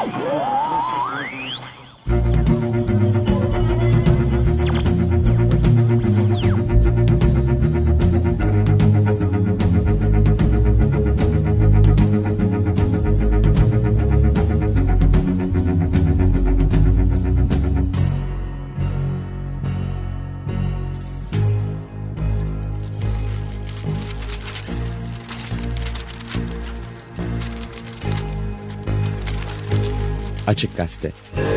Açık Gazete.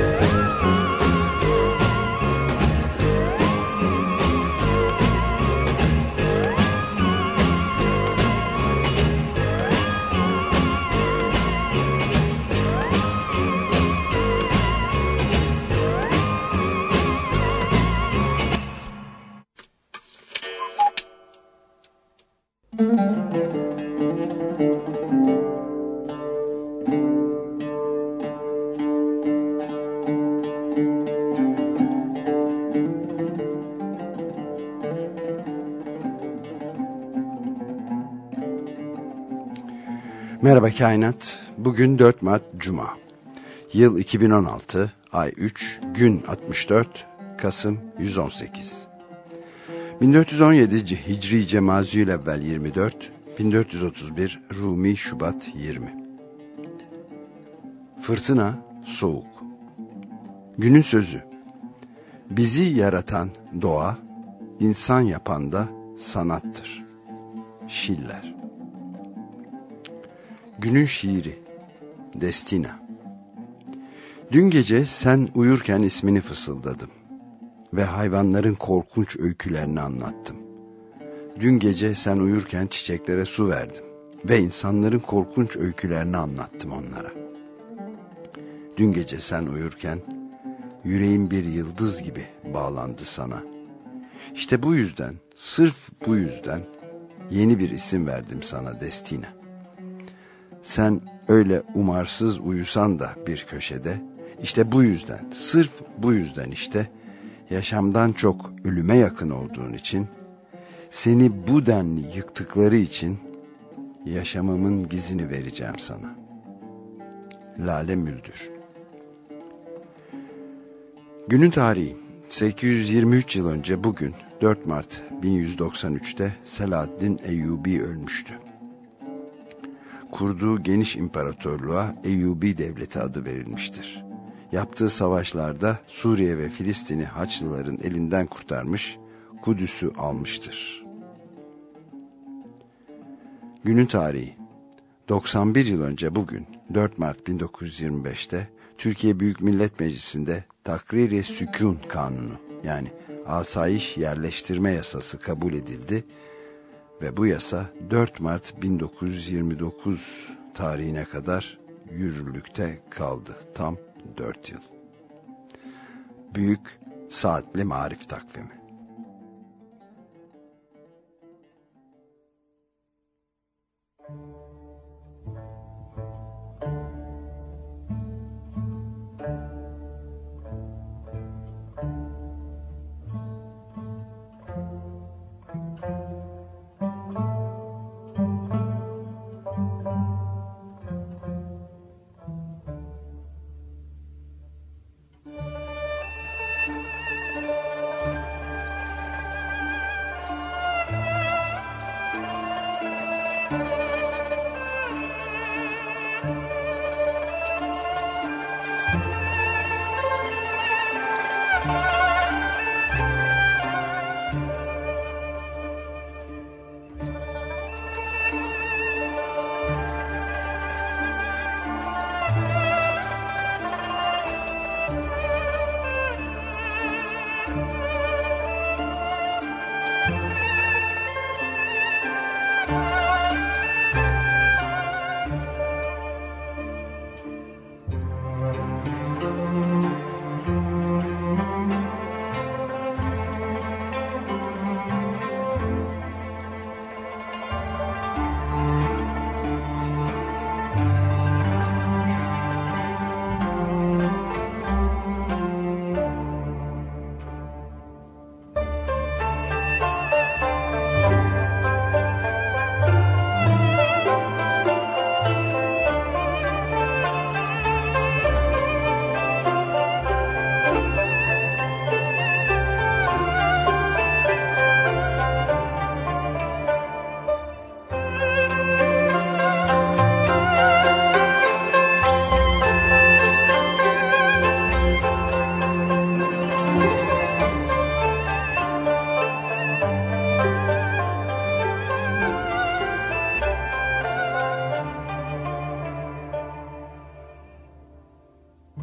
Merhaba Kainat. Bugün 4 Mart Cuma. Yıl 2016, ay 3, gün 64, Kasım 118. 1417 Hicri Cemaziyülevvel 24, 1431 Rumi Şubat 20. Fırtına, soğuk. Günün sözü. Bizi yaratan doğa, insan yapan da sanattır. Schiller. Günün şiiri. Destina. Dün gece sen uyurken ismini fısıldadım ve hayvanların korkunç öykülerini anlattım. Dün gece sen uyurken çiçeklere su verdim ve insanların korkunç öykülerini anlattım onlara. Dün gece sen uyurken yüreğim bir yıldız gibi bağlandı sana. İşte bu yüzden, sırf bu yüzden yeni bir isim verdim sana, Destina. Sen öyle umarsız uyusan da bir köşede, işte bu yüzden, sırf bu yüzden işte, yaşamdan çok ölüme yakın olduğun için, seni bu denli yıktıkları için, yaşamımın gizini vereceğim sana. Lale Müldür. Günün tarihi, 823 yıl önce bugün, 4 Mart 1193'te Selahaddin Eyyubi ölmüştü. Kurduğu geniş imparatorluğa Eyyubi Devleti adı verilmiştir. Yaptığı savaşlarda Suriye ve Filistin'i Haçlıların elinden kurtarmış, Kudüs'ü almıştır. Günün tarihi. 91 yıl önce bugün 4 Mart 1925'te Türkiye Büyük Millet Meclisi'nde Takrir-i Sükûn Kanunu, yani asayiş yerleştirme yasası kabul edildi ve bu yasa 4 Mart 1929 tarihine kadar yürürlükte kaldı. Tam 4 yıl. Büyük Saatli Marif Takvimi.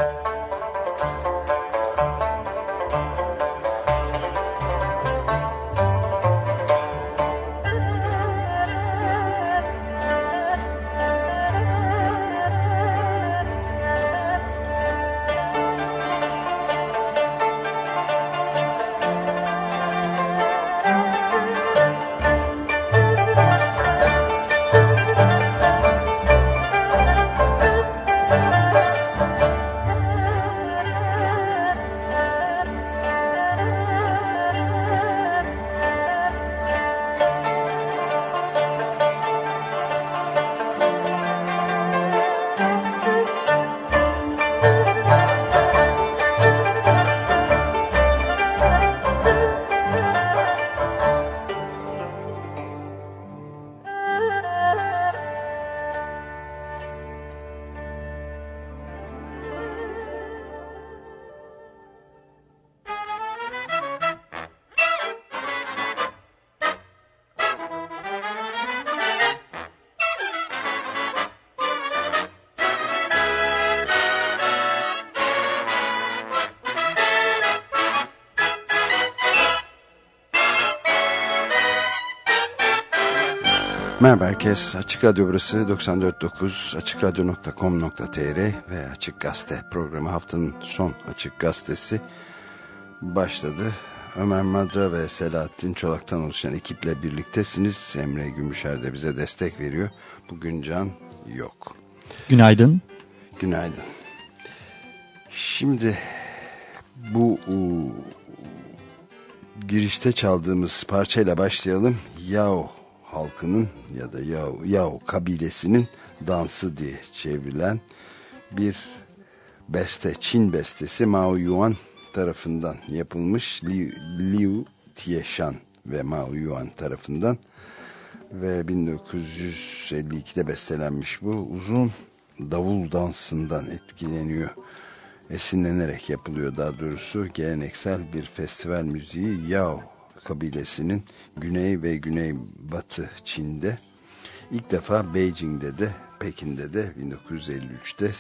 Merhaba herkes. Açık Radyo burası 94.9 açıkradyo.com.tr ve Açık Gazete programı haftanın son Açık Gazetesi başladı. Ömer Madra ve Selahattin Çolak'tan oluşan ekiple birliktesiniz. Emre Gümüşer de bize destek veriyor. Bugün Can yok. Günaydın. Günaydın. Şimdi bu girişte çaldığımız parçayla başlayalım. Yao halkının ya da Yao kabilesinin dansı diye çevrilen bir beste, Çin bestesi Mao Yuan tarafından yapılmış. Liu Tieshan ve Mao Yuan tarafından ve 1952'de bestelenmiş bu uzun davul dansından esinlenerek yapılıyor daha doğrusu. Geleneksel bir festival müziği Yao kabilesinin güney ve güneybatı Çin'de ilk defa Beijing'de de Pekin'de de 1953'te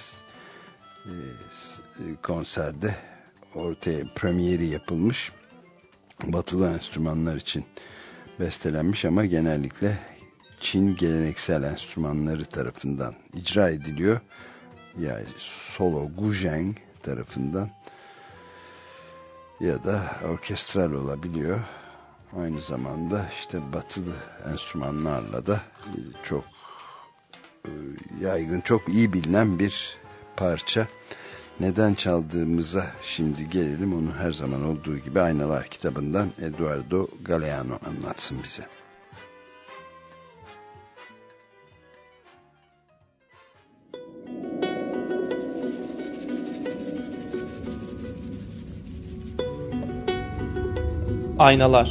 konserde premieri yapılmış. Batılı enstrümanlar için bestelenmiş ama genellikle Çin geleneksel enstrümanları tarafından icra ediliyor. Yani solo guzheng tarafından ya da orkestral olabiliyor. Aynı zamanda işte batılı enstrümanlarla da çok yaygın, çok iyi bilinen bir parça. Neden çaldığımıza şimdi gelelim. Onu her zaman olduğu gibi Aynalar kitabından Eduardo Galeano anlatsın bize. Aynalar.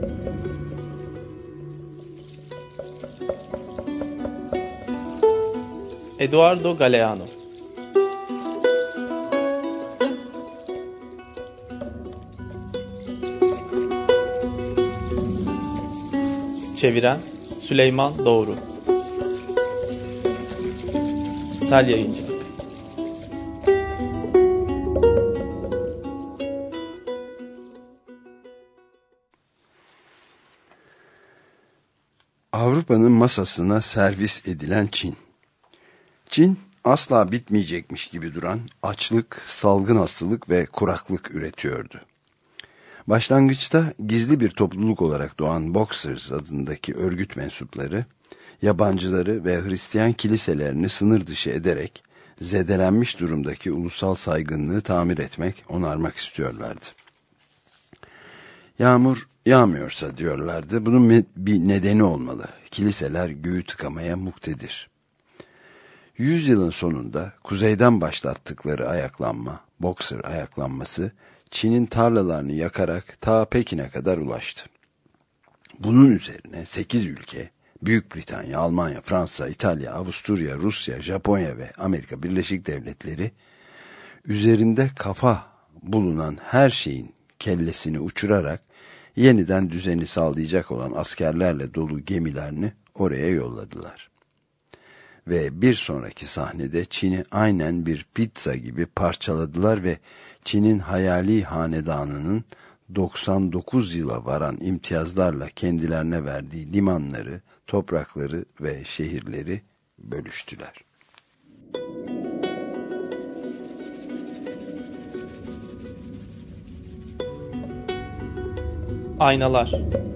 Eduardo Galeano. Çeviren Süleyman Doğru. Sel Yayıncılık. Avrupa'nın masasına servis edilen Çin. Çin asla bitmeyecekmiş gibi duran açlık, salgın hastalık ve kuraklık üretiyordu. Başlangıçta gizli bir topluluk olarak doğan Boxers adındaki örgüt mensupları, yabancıları ve Hristiyan kiliselerini sınır dışı ederek zedelenmiş durumdaki ulusal saygınlığı tamir etmek, onarmak istiyorlardı. Yağmur yağmıyorsa diyorlardı, bunun bir nedeni olmalı. Kiliseler göğü tıkamaya muktedir. 100 yılın sonunda kuzeyden başlattıkları ayaklanma, Boxer ayaklanması, Çin'in tarlalarını yakarak ta Pekin'e kadar ulaştı. Bunun üzerine 8 ülke, Büyük Britanya, Almanya, Fransa, İtalya, Avusturya, Rusya, Japonya ve Amerika Birleşik Devletleri, üzerinde kafa bulunan her şeyin kellesini uçurarak yeniden düzeni sağlayacak olan askerlerle dolu gemilerini oraya yolladılar. Ve bir sonraki sahnede Çin'i aynen bir pizza gibi parçaladılar ve Çin'in hayali hanedanının 99 yıla varan imtiyazlarla kendilerine verdiği limanları, toprakları ve şehirleri bölüştüler. Aynalar.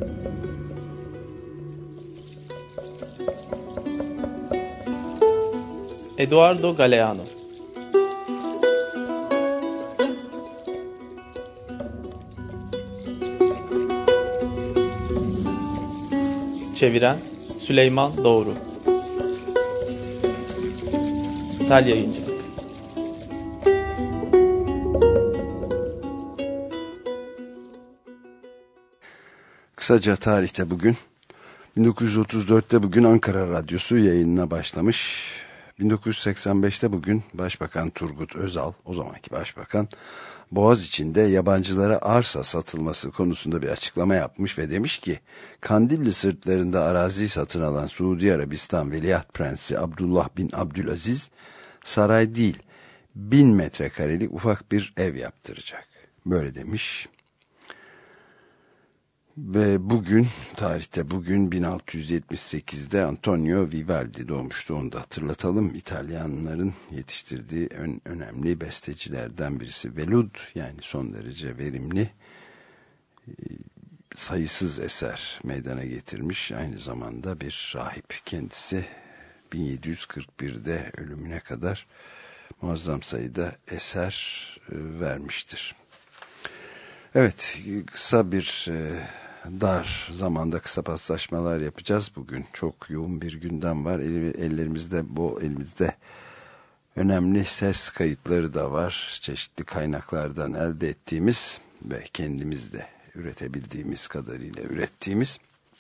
Eduardo Galeano. Çeviren Süleyman Doğru. Sel Yayıncı. Kısaca tarihte bugün 1934'te bugün Ankara Radyosu yayınına başlamış. 1985'te bugün Başbakan Turgut Özal, o zamanki başbakan, Boğaziçi'nde yabancılara arsa satılması konusunda bir açıklama yapmış ve demiş ki, Kandilli sırtlarında arazi satın alan Suudi Arabistan Veliaht Prensi Abdullah bin Abdülaziz, saray değil 1000 metrekarelik ufak bir ev yaptıracak. Böyle demiş. Ve bugün, tarihte bugün 1678'de Antonio Vivaldi doğmuştu, onu da hatırlatalım. İtalyanların yetiştirdiği önemli bestecilerden birisi. Velud, yani son derece verimli, sayısız eser meydana getirmiş. Aynı zamanda bir rahip kendisi. 1741'de ölümüne kadar muazzam sayıda eser vermiştir. Evet, kısa bir dar zamanda kısa paslaşmalar yapacağız. Bugün çok yoğun bir gündem var. Elimizde önemli ses kayıtları da var. Çeşitli kaynaklardan elde ettiğimiz ve kendimiz de üretebildiğimiz kadarıyla ürettiğimiz.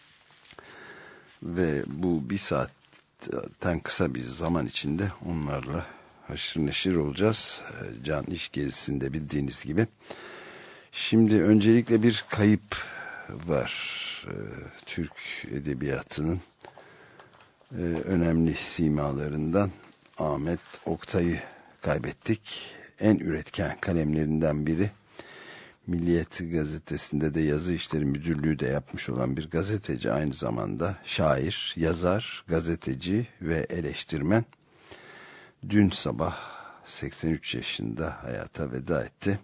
Ve bu bir saatten kısa bir zaman içinde onlarla haşır neşir olacağız. Can iş gezisinde bildiğiniz gibi. Şimdi öncelikle bir kayıp var. Türk edebiyatının önemli simalarından Ahmet Oktay'ı kaybettik. En üretken kalemlerinden biri. Milliyet gazetesinde de yazı işleri müdürlüğü de yapmış olan bir gazeteci, aynı zamanda şair, yazar, gazeteci ve eleştirmen. Dün sabah 83 yaşında hayata veda etti.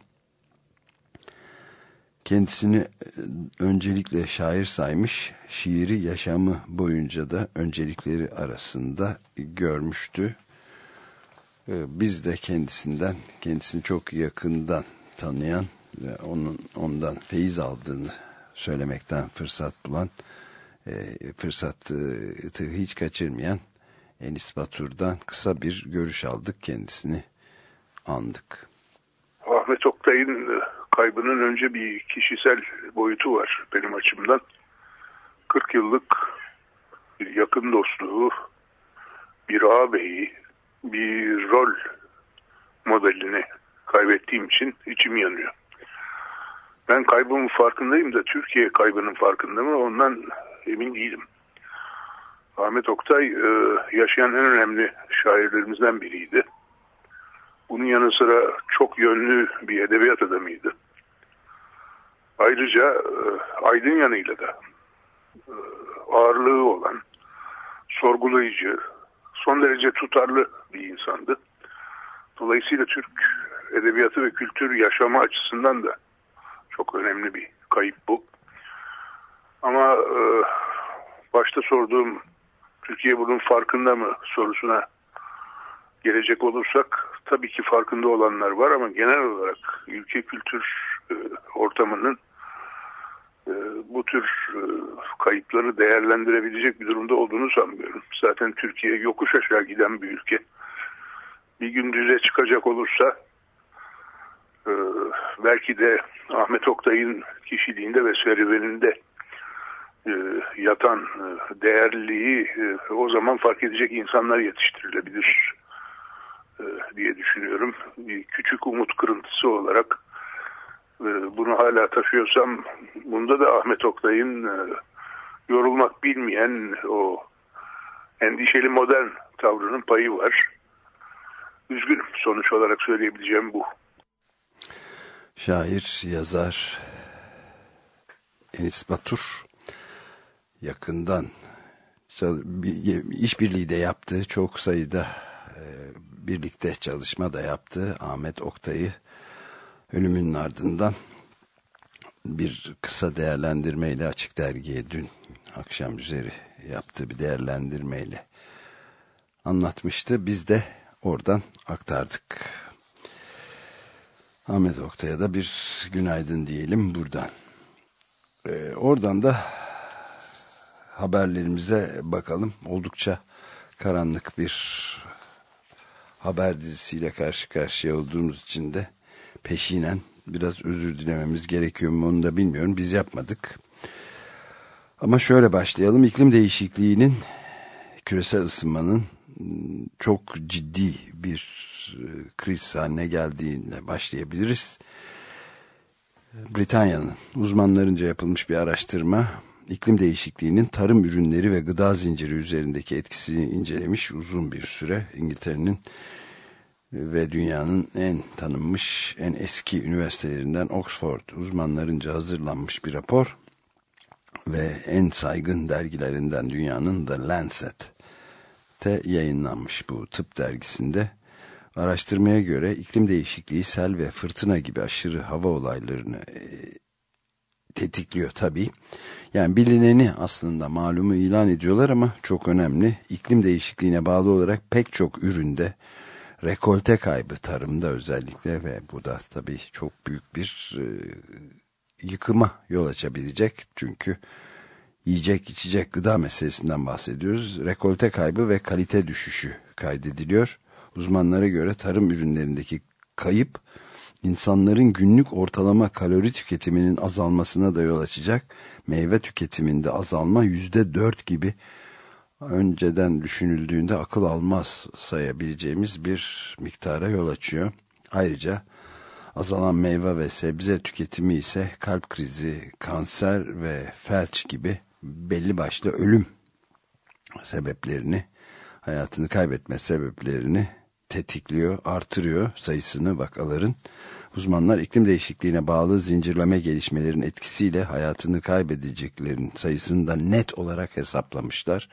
Kendisini öncelikle şair saymış, şiiri yaşamı boyunca da öncelikleri arasında görmüştü. Biz de kendisini çok yakından tanıyan ve ondan feyiz aldığını söylemekten fırsat bulan, fırsatı hiç kaçırmayan Enis Batur'dan kısa bir görüş aldık, kendisini andık. Ahmet Oktay'ın kaybının önce bir kişisel boyutu var benim açımdan. 40 yıllık bir yakın dostluğu, bir ağabeyi, bir rol modelini kaybettiğim için içim yanıyor. Ben kaybımın farkındayım da Türkiye kaybının farkında mı ondan emin değilim. Ahmet Oktay yaşayan en önemli şairlerimizden biriydi. Bunun yanı sıra çok yönlü bir edebiyat adamıydı. Ayrıca aydın yanıyla da ağırlığı olan, sorgulayıcı, son derece tutarlı bir insandı. Dolayısıyla Türk edebiyatı ve kültür yaşama açısından da çok önemli bir kayıp bu. Ama başta sorduğum Türkiye bunun farkında mı sorusuna gelecek olursak tabii ki farkında olanlar var ama genel olarak ülke kültür ortamının bu tür kayıpları değerlendirebilecek bir durumda olduğunu sanmıyorum. Zaten Türkiye yokuş aşağı giden bir ülke. Bir gün düze çıkacak olursa belki de Ahmet Oktay'ın kişiliğinde ve serüveninde yatan değerliliği o zaman fark edecek insanlar yetiştirilebilir diye düşünüyorum. Bir küçük umut kırıntısı olarak bunu hala taşıyorsam bunda da Ahmet Oktay'ın yorulmak bilmeyen o endişeli modern tavrının payı var. Üzgünüm. Sonuç olarak söyleyebileceğim bu. Şair, yazar Enis Batur yakından işbirliği de yaptığı, çok sayıda birlikte çalışma da yaptığı Ahmet Oktay'ı ölümünün ardından bir kısa değerlendirmeyle Açık Dergi'ye dün akşam üzeri yaptığı bir değerlendirmeyle anlatmıştı. Biz de oradan aktardık. Ahmet Oktay'a da bir günaydın diyelim buradan. Oradan da haberlerimize bakalım. Oldukça karanlık bir haber dizisiyle karşı karşıya olduğumuz için de peşinen biraz özür dilememiz gerekiyor mu onu da bilmiyorum. Biz yapmadık. Ama şöyle başlayalım. İklim değişikliğinin, küresel ısınmanın çok ciddi bir kriz haline geldiğine başlayabiliriz. Britanya'nın uzmanlarınca yapılmış bir araştırma, iklim değişikliğinin tarım ürünleri ve gıda zinciri üzerindeki etkisini incelemiş uzun bir süre. İngiltere'nin ve dünyanın en tanınmış, en eski üniversitelerinden Oxford uzmanlarınca hazırlanmış bir rapor ve en saygın dergilerinden dünyanın The Lancet'te yayınlanmış bu tıp dergisinde. Araştırmaya göre iklim değişikliği sel ve fırtına gibi aşırı hava olaylarını tetikliyor tabii. Yani bilineni aslında malumu ilan ediyorlar ama çok önemli. İklim değişikliğine bağlı olarak pek çok üründe rekolte kaybı, tarımda özellikle, ve bu da tabii çok büyük bir yıkıma yol açabilecek. Çünkü yiyecek, içecek, gıda meselesinden bahsediyoruz. Rekolte kaybı ve kalite düşüşü kaydediliyor. Uzmanlara göre tarım ürünlerindeki kayıp insanların günlük ortalama kalori tüketiminin azalmasına da yol açacak. Meyve tüketiminde azalma %4 gibi önceden düşünüldüğünde akıl almaz sayabileceğimiz bir miktara yol açıyor. Ayrıca azalan meyve ve sebze tüketimi ise kalp krizi, kanser ve felç gibi belli başlı ölüm sebeplerini, hayatını kaybetme sebeplerini tetikliyor, artırıyor sayısını vakaların. Uzmanlar iklim değişikliğine bağlı zincirleme gelişmelerin etkisiyle hayatını kaybedeceklerin sayısını da net olarak hesaplamışlar.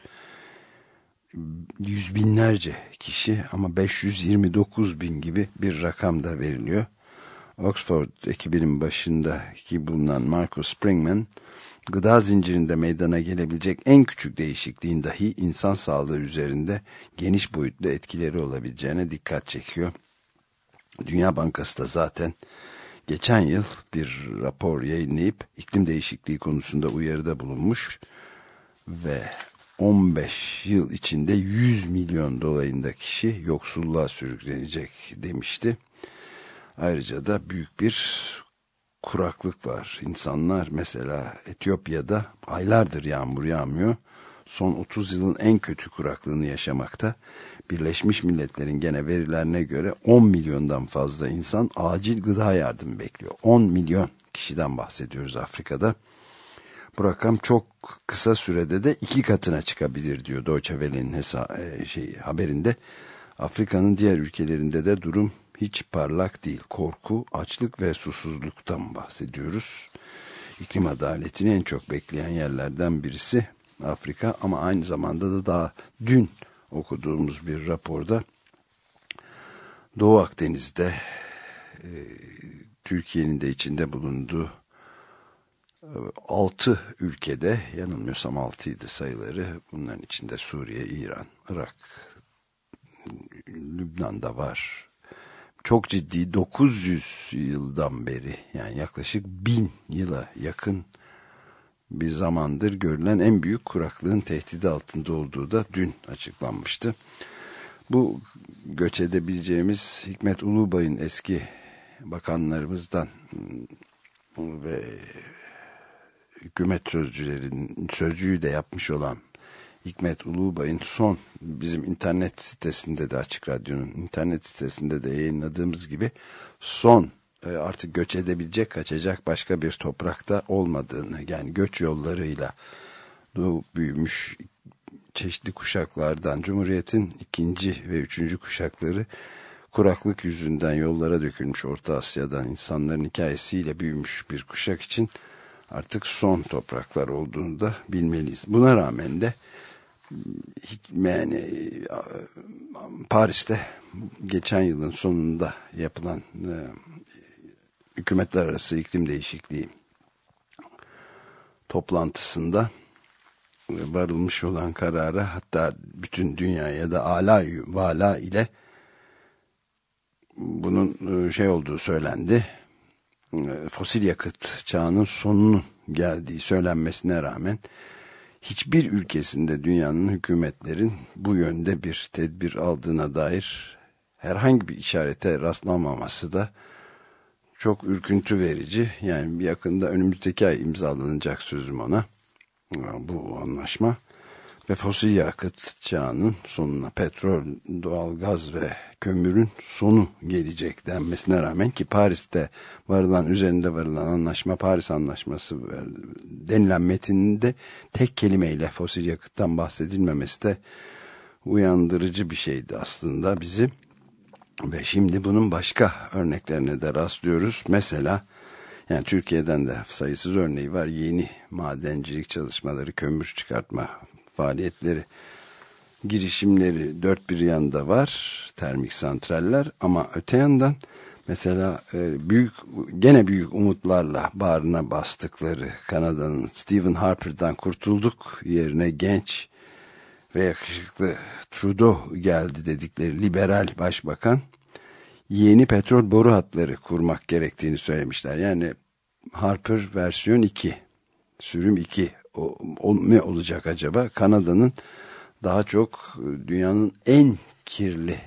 Yüz binlerce kişi ama 529 bin gibi bir rakam da veriliyor. Oxford ekibinin başındaki bulunan Marcus Springman, gıda zincirinde meydana gelebilecek en küçük değişikliğin dahi insan sağlığı üzerinde geniş boyutlu etkileri olabileceğine dikkat çekiyor. Dünya Bankası da zaten geçen yıl bir rapor yayınlayıp iklim değişikliği konusunda uyarıda bulunmuş ve 15 yıl içinde 100 milyon dolayında kişi yoksulluğa sürüklenecek demişti. Ayrıca da büyük bir kuraklık var. İnsanlar mesela Etiyopya'da aylardır yağmur yağmıyor. Son 30 yılın en kötü kuraklığını yaşamakta. Birleşmiş Milletler'in gene verilerine göre 10 milyondan fazla insan acil gıda yardımı bekliyor. 10 milyon kişiden bahsediyoruz Afrika'da. Bu rakam çok kısa sürede de 2 katına çıkabilir diyor Deutsche Welle'nin haberinde. Afrika'nın diğer ülkelerinde de durum hiç parlak değil. Korku, açlık ve susuzluktan bahsediyoruz. İklim adaletini en çok bekleyen yerlerden birisi Afrika, ama aynı zamanda da daha dün okuduğumuz bir raporda Doğu Akdeniz'de Türkiye'nin de içinde bulunduğu 6 ülkede, yanılmıyorsam 6'ydı sayıları, bunların içinde Suriye, İran, Irak, Lübnan'da var. Çok ciddi 900 yıldan beri, yani yaklaşık 1000 yıla yakın bir zamandır görülen en büyük kuraklığın tehdidi altında olduğu da dün açıklanmıştı. Bu göç edebileceğimiz Hikmet Ulubay'ın, eski bakanlarımızdan ve hükümet sözcüğü de yapmış olan Hikmet Ulubay'ın son, bizim internet sitesinde de, Açık Radyo'nun internet sitesinde de yayınladığımız gibi, son artık göç edebilecek, kaçacak başka bir toprakta olmadığını, yani göç yollarıyla büyümüş çeşitli kuşaklardan, Cumhuriyet'in ikinci ve üçüncü kuşakları kuraklık yüzünden yollara dökülmüş Orta Asya'dan insanların hikayesiyle büyümüş bir kuşak için artık son topraklar olduğunu da bilmeliyiz. Buna rağmen de yani Paris'te geçen yılın sonunda yapılan hükümetler arası iklim değişikliği toplantısında varılmış olan karara, hatta bütün dünyaya da alâ-i vâlâ ile bunun olduğu söylendi. Fosil yakıt çağının sonunun geldiği söylenmesine rağmen hiçbir ülkesinde dünyanın hükümetlerin bu yönde bir tedbir aldığına dair herhangi bir işarete rastlanmaması da çok ürküntü verici. Yani yakında önümüzdeki ay imzalanacak sözüm ona bu anlaşma ve fosil yakıt çağının sonuna, petrol, doğalgaz ve kömürün sonu gelecek denmesine rağmen, ki Paris'te üzerinde varılan anlaşma, Paris Anlaşması denilen metinde tek kelimeyle fosil yakıttan bahsedilmemesi de uyandırıcı bir şeydi aslında bizi. Ve şimdi bunun başka örneklerine de rastlıyoruz. Mesela yani Türkiye'den de sayısız örneği var. Yeni madencilik çalışmaları, kömür çıkartma faaliyetleri, girişimleri dört bir yanda var, termik santraller, ama öte yandan mesela gene büyük umutlarla bağrına bastıkları Kanada'nın Stephen Harper'dan kurtulduk, yerine genç ve yakışıklı Trudeau geldi dedikleri liberal başbakan yeni petrol boru hatları kurmak gerektiğini söylemişler. Yani Harper versiyon 2, sürüm 2 ne olacak acaba? Kanada'nın daha çok dünyanın en kirli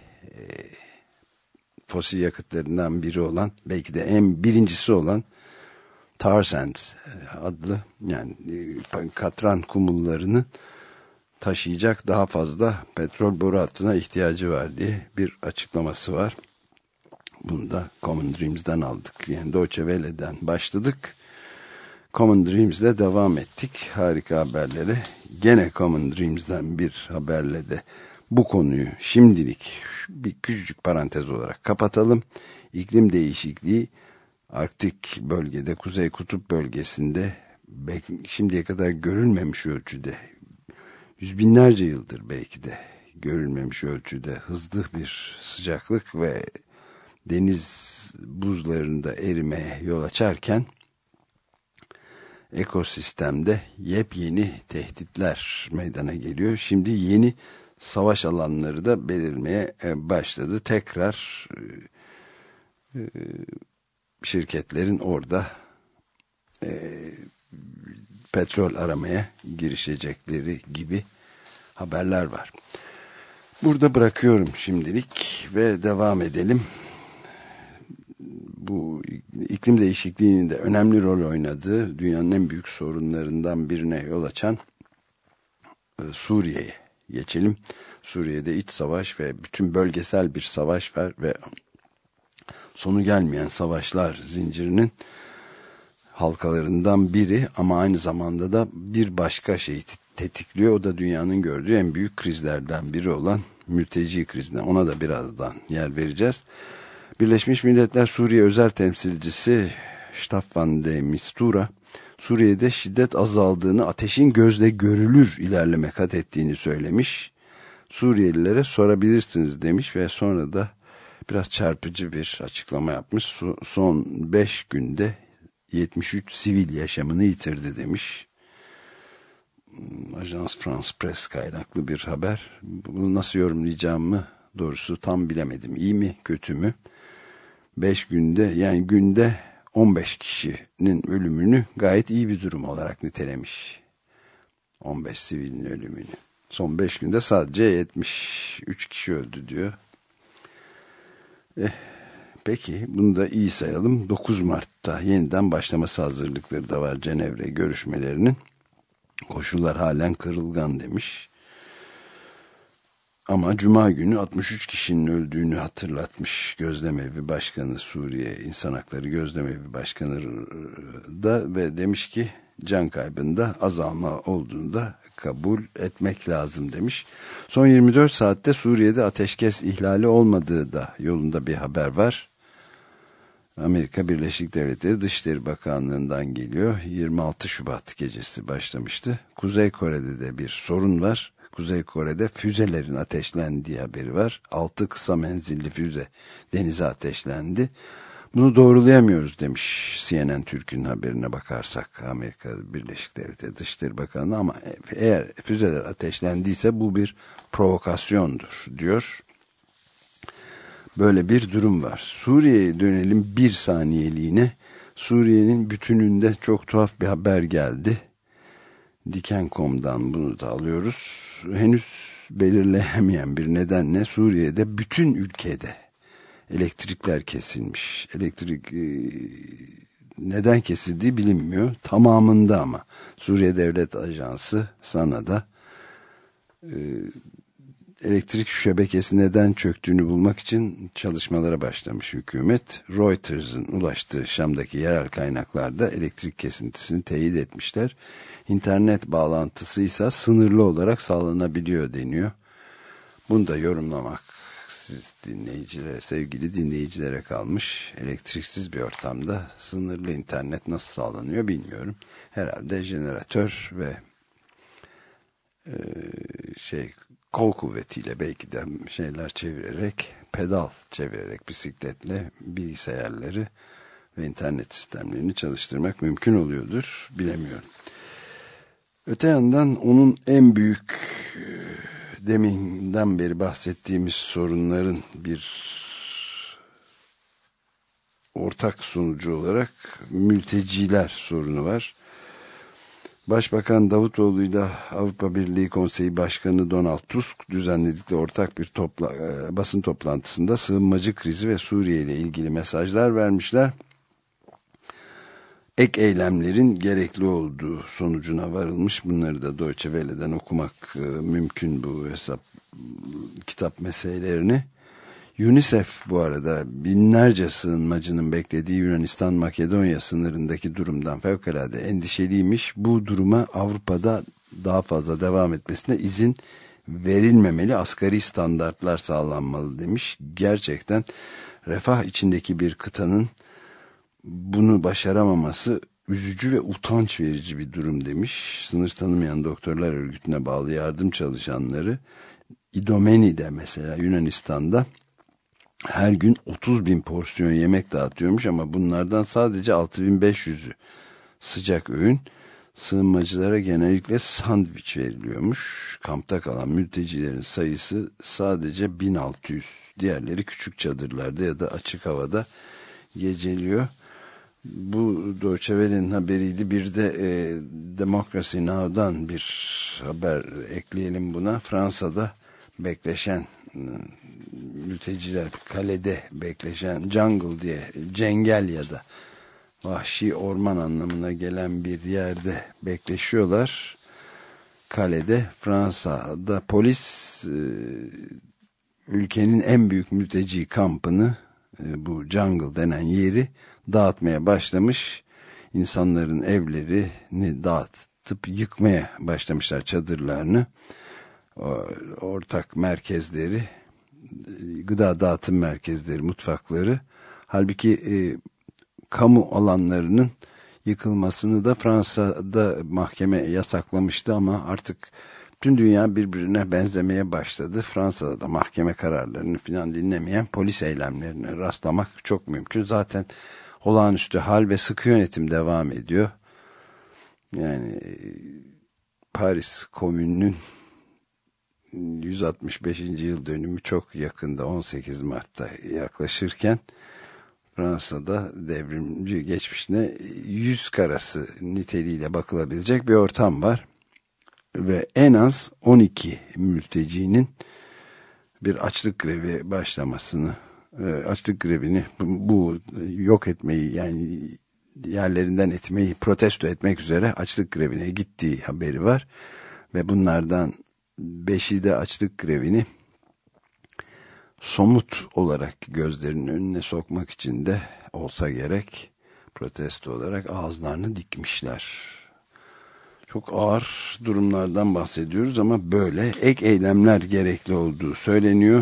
fosil yakıtlarından biri olan, belki de birincisi olan tar sands adlı, yani katran kumullarını taşıyacak daha fazla petrol boru hattına ihtiyacı var diye bir açıklaması var. Bunu da Common Dreams'den aldık. Yani Deutsche Welle'den başladık. Common Dreams'le devam ettik. Harika haberlere. Gene Common Dreams'den bir haberle de bu konuyu şimdilik bir küçücük parantez olarak kapatalım. İklim değişikliği Arktik bölgede, Kuzey Kutup bölgesinde şimdiye kadar görülmemiş ölçüde, yüz binlerce yıldır belki de görülmemiş ölçüde hızlı bir sıcaklık ve deniz buzlarında erimeye yol açarken ekosistemde yepyeni tehditler meydana geliyor. Şimdi yeni savaş alanları da belirmeye başladı. Tekrar şirketlerin orada petrol aramaya girişecekleri gibi haberler var. Burada bırakıyorum şimdilik ve devam edelim. Bu iklim değişikliğinin de önemli rol oynadığı, dünyanın en büyük sorunlarından birine yol açan Suriye'ye geçelim. Suriye'de iç savaş ve bütün bölgesel bir savaş var ve sonu gelmeyen savaşlar zincirinin halkalarından biri, ama aynı zamanda da bir başka şeyi tetikliyor. O da dünyanın gördüğü en büyük krizlerden biri olan mülteci krizinden. Ona da birazdan yer vereceğiz. Birleşmiş Milletler Suriye Özel Temsilcisi Staffan de Mistura, Suriye'de şiddet azaldığını, ateşin gözle görülür ilerleme kat ettiğini söylemiş. Suriyelilere sorabilirsiniz demiş ve sonra da biraz çarpıcı bir açıklama yapmış. Son 5 günde 73 sivil yaşamını yitirdi demiş. Ajans France Presse kaynaklı bir haber. Bunu nasıl yorumlayacağımı doğrusu tam bilemedim. İyi mi, kötü mü? 5 günde, yani günde 15 kişinin ölümünü gayet iyi bir durum olarak nitelemiş. 15 sivilin ölümünü. Son 5 günde sadece 73 kişi öldü diyor. Peki bunu da iyi sayalım. 9 Mart'ta yeniden başlaması hazırlıkları da var Cenevre görüşmelerinin. Koşullar halen kırılgan demiş. Ama Cuma günü 63 kişinin öldüğünü hatırlatmış Gözlemevi Başkanı, Suriye İnsan Hakları Gözlemevi Başkanı da, ve demiş ki can kaybında azalma olduğunda kabul etmek lazım demiş. Son 24 saatte Suriye'de ateşkes ihlali olmadığı da yolunda bir haber var. Amerika Birleşik Devletleri Dışişleri Bakanlığı'ndan geliyor. 26 Şubat gecesi başlamıştı. Kuzey Kore'de de bir sorun var. Kuzey Kore'de füzelerin ateşlendiği haberi var. 6 kısa menzilli füze denize ateşlendi. Bunu doğrulayamıyoruz demiş CNN Türk'ün haberine bakarsak Amerika Birleşik Devletleri Dışişleri Bakanı, ama eğer füzeler ateşlendiyse bu bir provokasyondur diyor. Böyle bir durum var. Suriye'ye dönelim bir saniyeliğine. Suriye'nin bütününde çok tuhaf bir haber geldi. Diken.com'dan bunu da alıyoruz. Henüz belirleyemeyen bir nedenle Suriye'de bütün ülkede elektrikler kesilmiş. Elektrik neden kesildiği bilinmiyor. Tamamında ama. Suriye Devlet Ajansı SANA'da elektrik şebekesi neden çöktüğünü bulmak için çalışmalara başlamış hükümet. Reuters'ın ulaştığı Şam'daki yerel kaynaklarda elektrik kesintisini teyit etmişler. İnternet bağlantısı ise sınırlı olarak sağlanabiliyor deniyor. Bunu da yorumlamak siz dinleyicilere, sevgili dinleyicilere kalmış. Elektriksiz bir ortamda sınırlı internet nasıl sağlanıyor bilmiyorum. Herhalde jeneratör ve kol kuvvetiyle, belki de şeyler çevirerek, pedal çevirerek bisikletle bilgisayarları ve internet sistemlerini çalıştırmak mümkün oluyordur. Bilemiyorum. Öte yandan onun en büyük, deminden beri bahsettiğimiz sorunların bir ortak sonucu olarak mülteciler sorunu var. Başbakan Davutoğlu ile Avrupa Birliği Konseyi Başkanı Donald Tusk düzenledikleri ortak bir basın toplantısında sığınmacı krizi ve Suriye ile ilgili mesajlar vermişler. Ek eylemlerin gerekli olduğu sonucuna varılmış. Bunları da Deutsche Welle'den okumak mümkün, bu kitap meselelerini. UNICEF bu arada binlerce sığınmacının beklediği Yunanistan-Makedonya sınırındaki durumdan fevkalade endişeliymiş. Bu duruma Avrupa'da daha fazla devam etmesine izin verilmemeli, asgari standartlar sağlanmalı demiş. Gerçekten refah içindeki bir kıtanın bunu başaramaması üzücü ve utanç verici bir durum demiş. Sınır Tanımayan Doktorlar Örgütü'ne bağlı yardım çalışanları İdomeni'de mesela Yunanistan'da her gün 30.000 porsiyon yemek dağıtıyormuş, ama bunlardan sadece 6.500'ü sıcak öğün. Sığınmacılara genellikle sandviç veriliyormuş. Kampta kalan mültecilerin sayısı sadece 1600. Diğerleri küçük çadırlarda ya da açık havada geceliyor. Bu Deutsche Welle'nin haberiydi. Bir de Democracy Now'dan bir haber ekleyelim buna. Fransa'da bekleşen mülteciler, kalede bekleşen, jungle diye, cengel ya da vahşi orman anlamına gelen bir yerde bekleşiyorlar. Kalede, Fransa'da polis ülkenin en büyük mülteci kampını, bu jungle denen yeri dağıtmaya başlamış. İnsanların evlerini dağıtıp yıkmaya başlamışlar, çadırlarını, ortak merkezleri, gıda dağıtım merkezleri, mutfakları. Halbuki kamu alanlarının yıkılmasını da Fransa'da mahkeme yasaklamıştı, ama artık tüm dünya birbirine benzemeye başladı. Fransa'da da mahkeme kararlarını falan dinlemeyen polis eylemlerine rastlamak çok mümkün. Zaten olağanüstü hal ve sıkı yönetim devam ediyor. Yani Paris Komünü'nün 165. yıl dönümü çok yakında, 18 Mart'ta yaklaşırken Fransa'da devrimci geçmişine yüz karası niteliğiyle bakılabilecek bir ortam var. Ve en az 12 mültecinin bir açlık grevi başlamasını, açlık grevini, bu yok etmeyi, yani yerlerinden etmeyi protesto etmek üzere açlık grevine gittiği haberi var. Ve bunlardan 5'i de açlık grevini somut olarak gözlerinin önüne sokmak için de olsa gerek protesto olarak ağızlarını dikmişler. Çok ağır durumlardan bahsediyoruz ama böyle ek eylemler gerekli olduğu söyleniyor.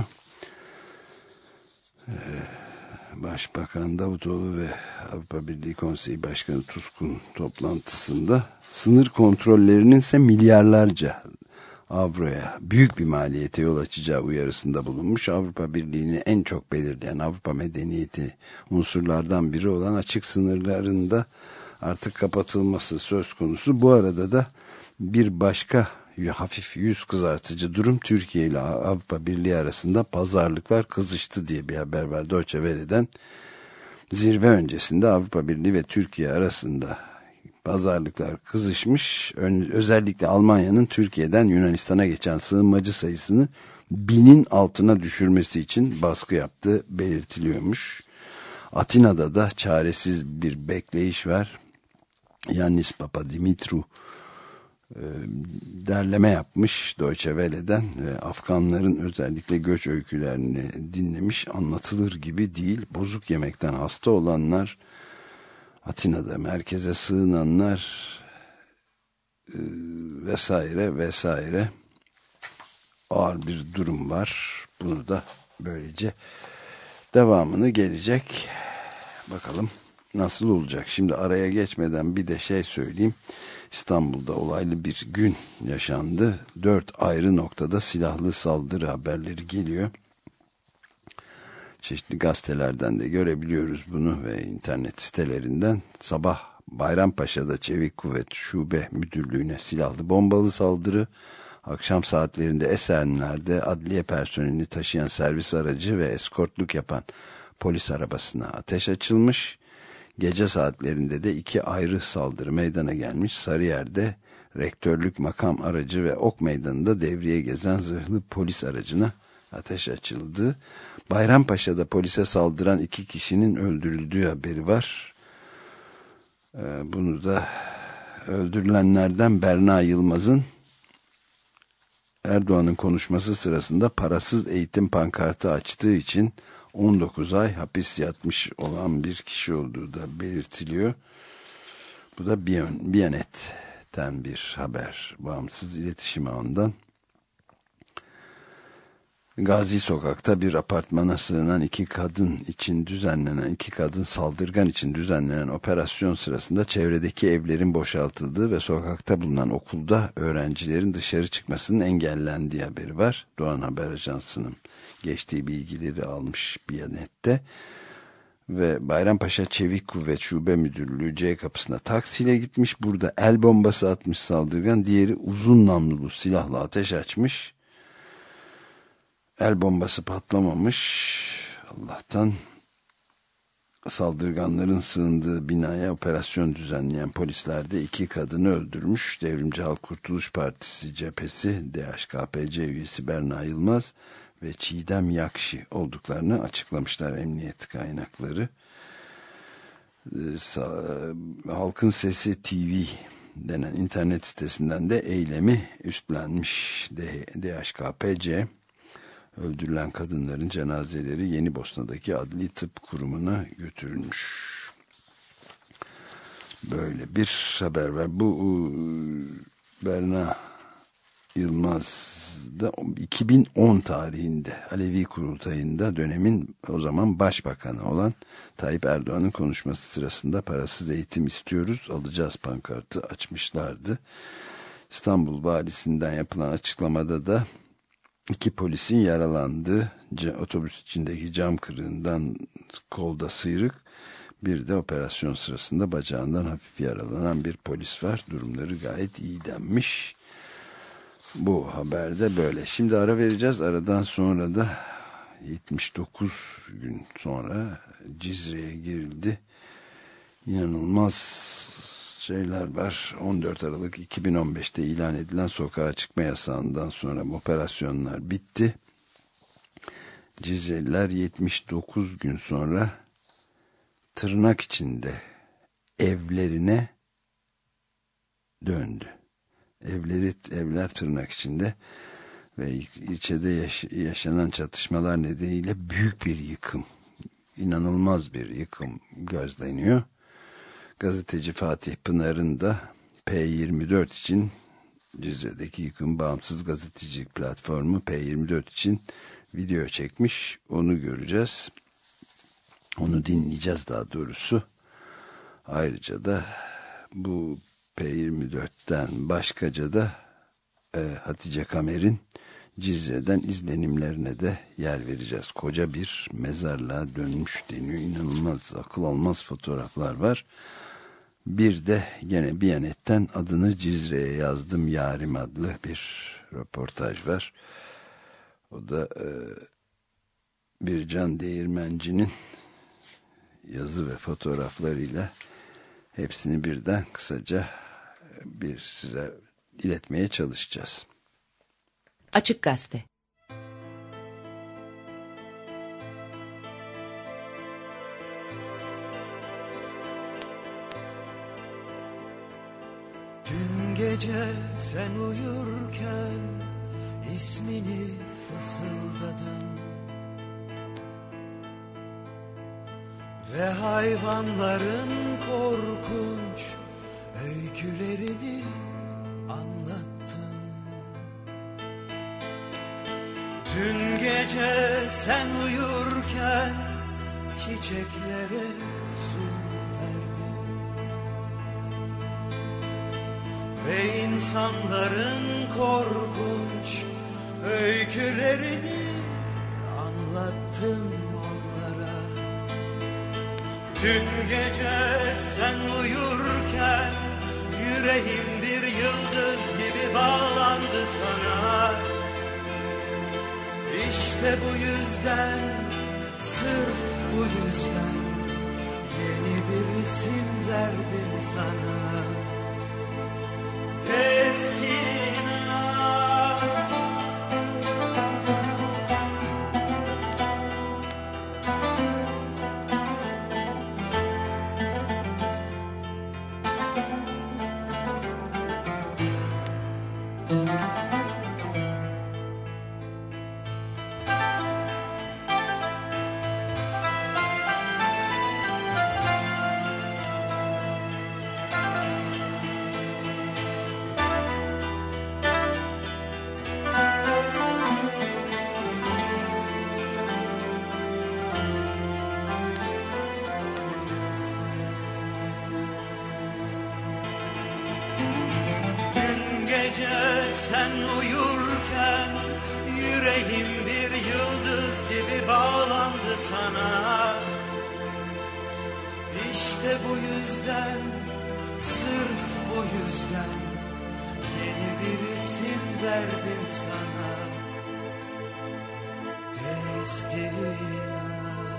Başbakan Davutoğlu ve Avrupa Birliği Konseyi Başkanı Tusk'un toplantısında sınır kontrollerinin ise milyarlarca avroya büyük bir maliyete yol açacağı uyarısında bulunmuş. Avrupa Birliği'ni en çok belirleyen Avrupa medeniyeti unsurlardan biri olan açık sınırlarında artık kapatılması söz konusu. Bu arada da bir başka hafif yüz kızartıcı durum, Türkiye ile Avrupa Birliği arasında pazarlıklar kızıştı diye bir haber var Deutsche Welle'den. Zirve öncesinde Avrupa Birliği ve Türkiye arasında pazarlıklar kızışmış. Özellikle Almanya'nın Türkiye'den Yunanistan'a geçen sığınmacı sayısını 1000'in altına düşürmesi için baskı yaptığı belirtiliyormuş. Atina'da da çaresiz bir bekleyiş var. Yannis Papadimitriou derleme yapmış Deutsche Welle'den ve Afganların özellikle göç öykülerini dinlemiş. Anlatılır gibi değil. Bozuk yemekten hasta olanlar, Atina'da merkeze sığınanlar vesaire vesaire, ağır bir durum var. Bunu da böylece devamını gelecek. Bakalım nasıl olacak. Şimdi araya geçmeden bir de şey söyleyeyim. İstanbul'da olaylı bir gün yaşandı. 4 ayrı noktada silahlı saldırı haberleri geliyor. Çeşitli gazetelerden de görebiliyoruz bunu ve internet sitelerinden. Sabah Bayrampaşa'da Çevik Kuvvet Şube Müdürlüğü'ne silahlı bombalı saldırı. Akşam saatlerinde Esenler'de adliye personelini taşıyan servis aracı ve eskortluk yapan polis arabasına ateş açılmış. Gece saatlerinde de 2 ayrı saldırı meydana gelmiş. Sarıyer'de rektörlük makam aracı ve Ok Meydanı'nda devriye gezen zırhlı polis aracına ateş açıldı. Bayrampaşa'da polise saldıran 2 kişinin öldürüldüğü haberi var. Bunu da öldürülenlerden Berna Yılmaz'ın Erdoğan'ın konuşması sırasında parasız eğitim pankartı açtığı için 19 ay hapis yatmış olan bir kişi olduğu da belirtiliyor. Bu da Biyanet'ten bir haber. Bağımsız iletişim ağından. Gazi Sokak'ta bir apartmana sığınan 2 kadın saldırgan için düzenlenen operasyon sırasında çevredeki evlerin boşaltıldığı ve sokakta bulunan okulda öğrencilerin dışarı çıkmasının engellendiği haberi var. Doğan Haber Ajansı'nın geçtiği bilgileri almış Biyanet'te. Ve Bayrampaşa Çevik Kuvvet Şube Müdürlüğü C kapısına taksiyle gitmiş. Burada el bombası atmış saldırgan. Diğeri uzun namlulu silahla ateş açmış. El bombası patlamamış. Allah'tan saldırganların sığındığı binaya operasyon düzenleyen polisler de 2 kadını öldürmüş. Devrimci Halk Kurtuluş Partisi cephesi DHKPC üyesi Berna Yılmaz ve Çiğdem Yakşi olduklarını açıklamışlar emniyet kaynakları. Halkın Sesi TV denen internet sitesinden de eylemi üstlenmiş DHKPC. Öldürülen kadınların cenazeleri Yenibosna'daki Adli Tıp Kurumu'na götürülmüş. Böyle bir haber var. Bu Berna Yılmaz da 2010 tarihinde Alevi Kurultayı'nda dönemin o zaman başbakanı olan Tayyip Erdoğan'ın konuşması sırasında parasız eğitim istiyoruz, alacağız pankartı açmışlardı. İstanbul valisinden yapılan açıklamada da 2 polisin yaralandığı, otobüs içindeki cam kırığından kolda sıyrık, bir de operasyon sırasında bacağından hafif yaralanan bir polis var. Durumları gayet iyi denmiş. Bu haberde böyle. Şimdi ara vereceğiz. Aradan sonra da 79 gün sonra Cizre'ye girildi. İnanılmaz şeyler var. 14 Aralık 2015'te ilan edilen sokağa çıkma yasağından sonra operasyonlar bitti. Cizreliler 79 gün sonra tırnak içinde evlerine döndü. Evler tırnak içinde ve ilçede yaşanan çatışmalar nedeniyle büyük bir yıkım, inanılmaz bir yıkım gözleniyor. Gazeteci Fatih Pınar'ın da P24 için, Cizre'deki yıkım bağımsız gazetecilik platformu P24 için video çekmiş. Onu göreceğiz. Onu dinleyeceğiz daha doğrusu. Ayrıca da bu P24'ten başkaca da Hatice Kamer'in Cizre'den izlenimlerine de yer vereceğiz. Koca bir mezarlığa dönmüş deniyor. İnanılmaz, akıl almaz fotoğraflar var. Bir de gene Biyanet'ten adını Cizre'ye yazdım yarim adlı bir röportaj var. O da bir Can Değirmenci'nin yazı ve fotoğraflarıyla hepsini birden kısaca size iletmeye çalışacağız. Açık Gazete. Dün gece sen uyurken ismini fısıldadım ve hayvanların korkunç öykülerini anlattım. Dün gece sen uyurken çiçeklere su verdim ve insanların korkunç öykülerini anlattım onlara. Dün gece sen uyurken yüreğim bir yıldız gibi bağlandı sana. İşte bu yüzden, sırf bu yüzden yeni bir isim verdim sana. Destina. Sen uyurken yüreğim bir yıldız gibi bağlandı sana. İşte bu yüzden, sırf bu yüzden yeni bir isim verdim sana. Destina.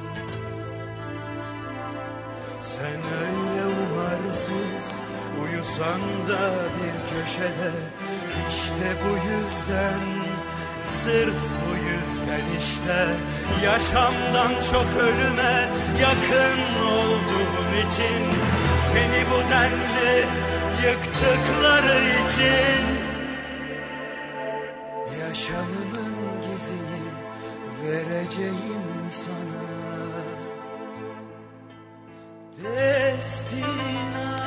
Sen öyle umarsız uyusan da bir köşede. İşte bu yüzden, sırf bu yüzden işte yaşamdan çok ölüme yakın olduğum için, seni bu denli yıktıkları için yaşamımın gizini vereceğim sana. Destina.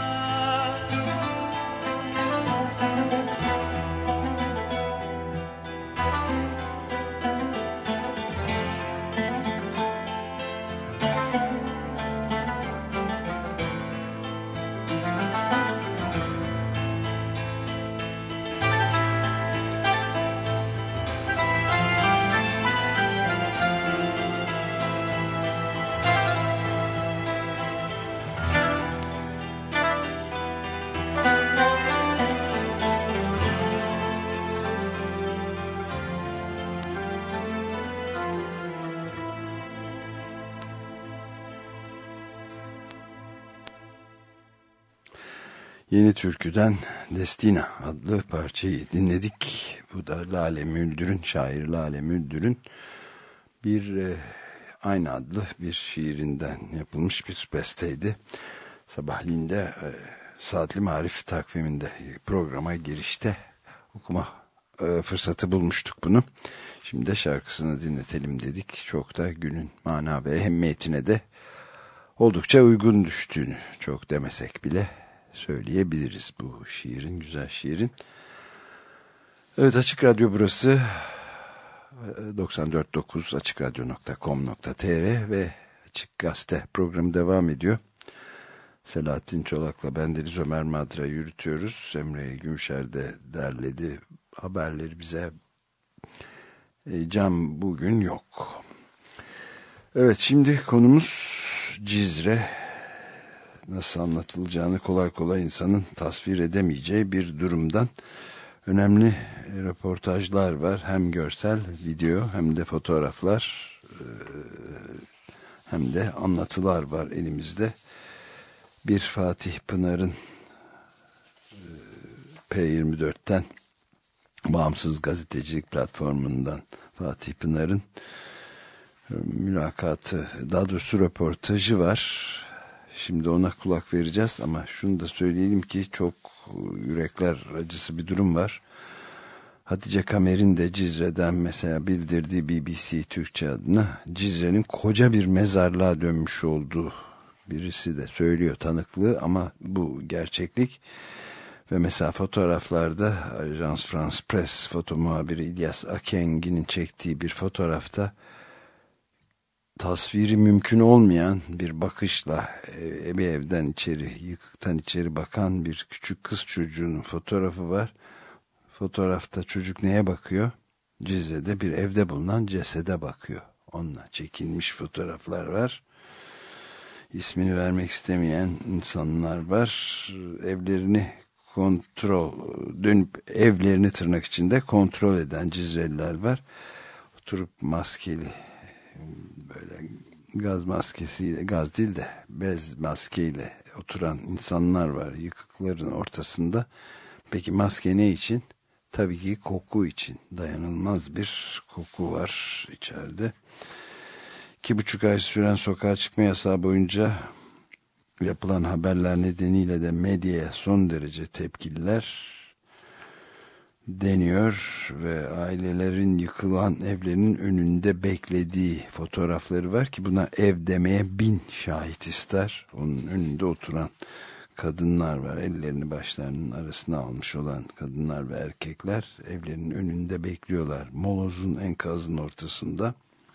Yeni Türkü'den Destina adlı parçayı dinledik. Bu da Lale Müldür'ün, şair Lale Müldür'ün bir aynı adlı bir şiirinden yapılmış bir besteydi. Sabahleyin de Saatli Marif takviminde programa girişte okuma fırsatı bulmuştuk bunu. Şimdi de şarkısını dinletelim dedik. Çok da günün mana ve ehemmiyetine de oldukça uygun düştüğünü çok demesek bile söyleyebiliriz bu şiirin, güzel şiirin. Evet, Açık Radyo burası. 94.9 açıkradyo.com.tr ve Açık Gazete programı devam ediyor. Selahattin Çolak'la bendeniz Ömer Madra yürütüyoruz. Emre Gümşer de derledi haberleri bize. Cam bugün yok. Evet, şimdi konumuz Cizre. Nasıl anlatılacağını kolay kolay insanın tasvir edemeyeceği bir durumdan önemli röportajlar var. Hem görsel, video hem de fotoğraflar hem de anlatılar var elimizde. Bir Fatih Pınar'ın P24'ten Bağımsız Gazetecilik Platformu'ndan Fatih Pınar'ın mülakatı, daha doğrusu röportajı var. Şimdi ona kulak vereceğiz ama şunu da söyleyelim ki çok yürekler acısı bir durum var. Hatice Kamer'in de Cizre'den mesela bildirdiği BBC Türkçe adına Cizre'nin koca bir mezarlığa dönmüş olduğu birisi de söylüyor, tanıklığı, ama bu gerçeklik. Ve mesela fotoğraflarda Ajans France Press foto muhabiri İlyas Akengi'nin çektiği bir fotoğrafta tasviri mümkün olmayan bir bakışla bir evden içeri, yıkıktan içeri bakan bir küçük kız çocuğunun fotoğrafı var. Fotoğrafta çocuk neye bakıyor? Cizre'de bir evde bulunan cesede bakıyor. Onunla çekilmiş fotoğraflar var. İsmini vermek istemeyen insanlar var. Evlerini dönüp evlerini tırnak içinde kontrol eden Cizreliler var. Oturup maskeli, böyle gaz maskesiyle, gaz değil de bez maskeyle oturan insanlar var yıkıkların ortasında. Peki maske ne için? Tabii ki koku için. Dayanılmaz bir koku var içeride. 2,5 ay süren sokağa çıkma yasağı boyunca yapılan haberler nedeniyle de medyaya son derece tepkililer deniyor ve ailelerin yıkılan evlerinin önünde beklediği fotoğrafları var ki buna ev demeye 1000 şahit ister. Onun önünde oturan kadınlar var, ellerini başlarının arasına almış olan kadınlar ve erkekler evlerinin önünde bekliyorlar. Moloz'un enkazının ortasında.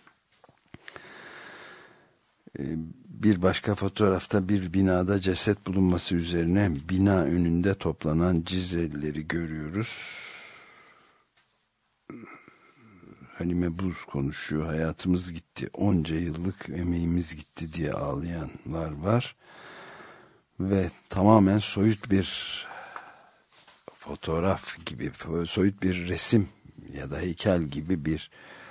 Bir başka fotoğrafta bir binada ceset bulunması üzerine bina önünde toplanan Cizrelileri görüyoruz. Halime Buz konuşuyor. Hayatımız gitti, onca yıllık emeğimiz gitti diye ağlayanlar var. Ve tamamen soyut bir fotoğraf gibi, soyut bir resim ya da heykel gibi bir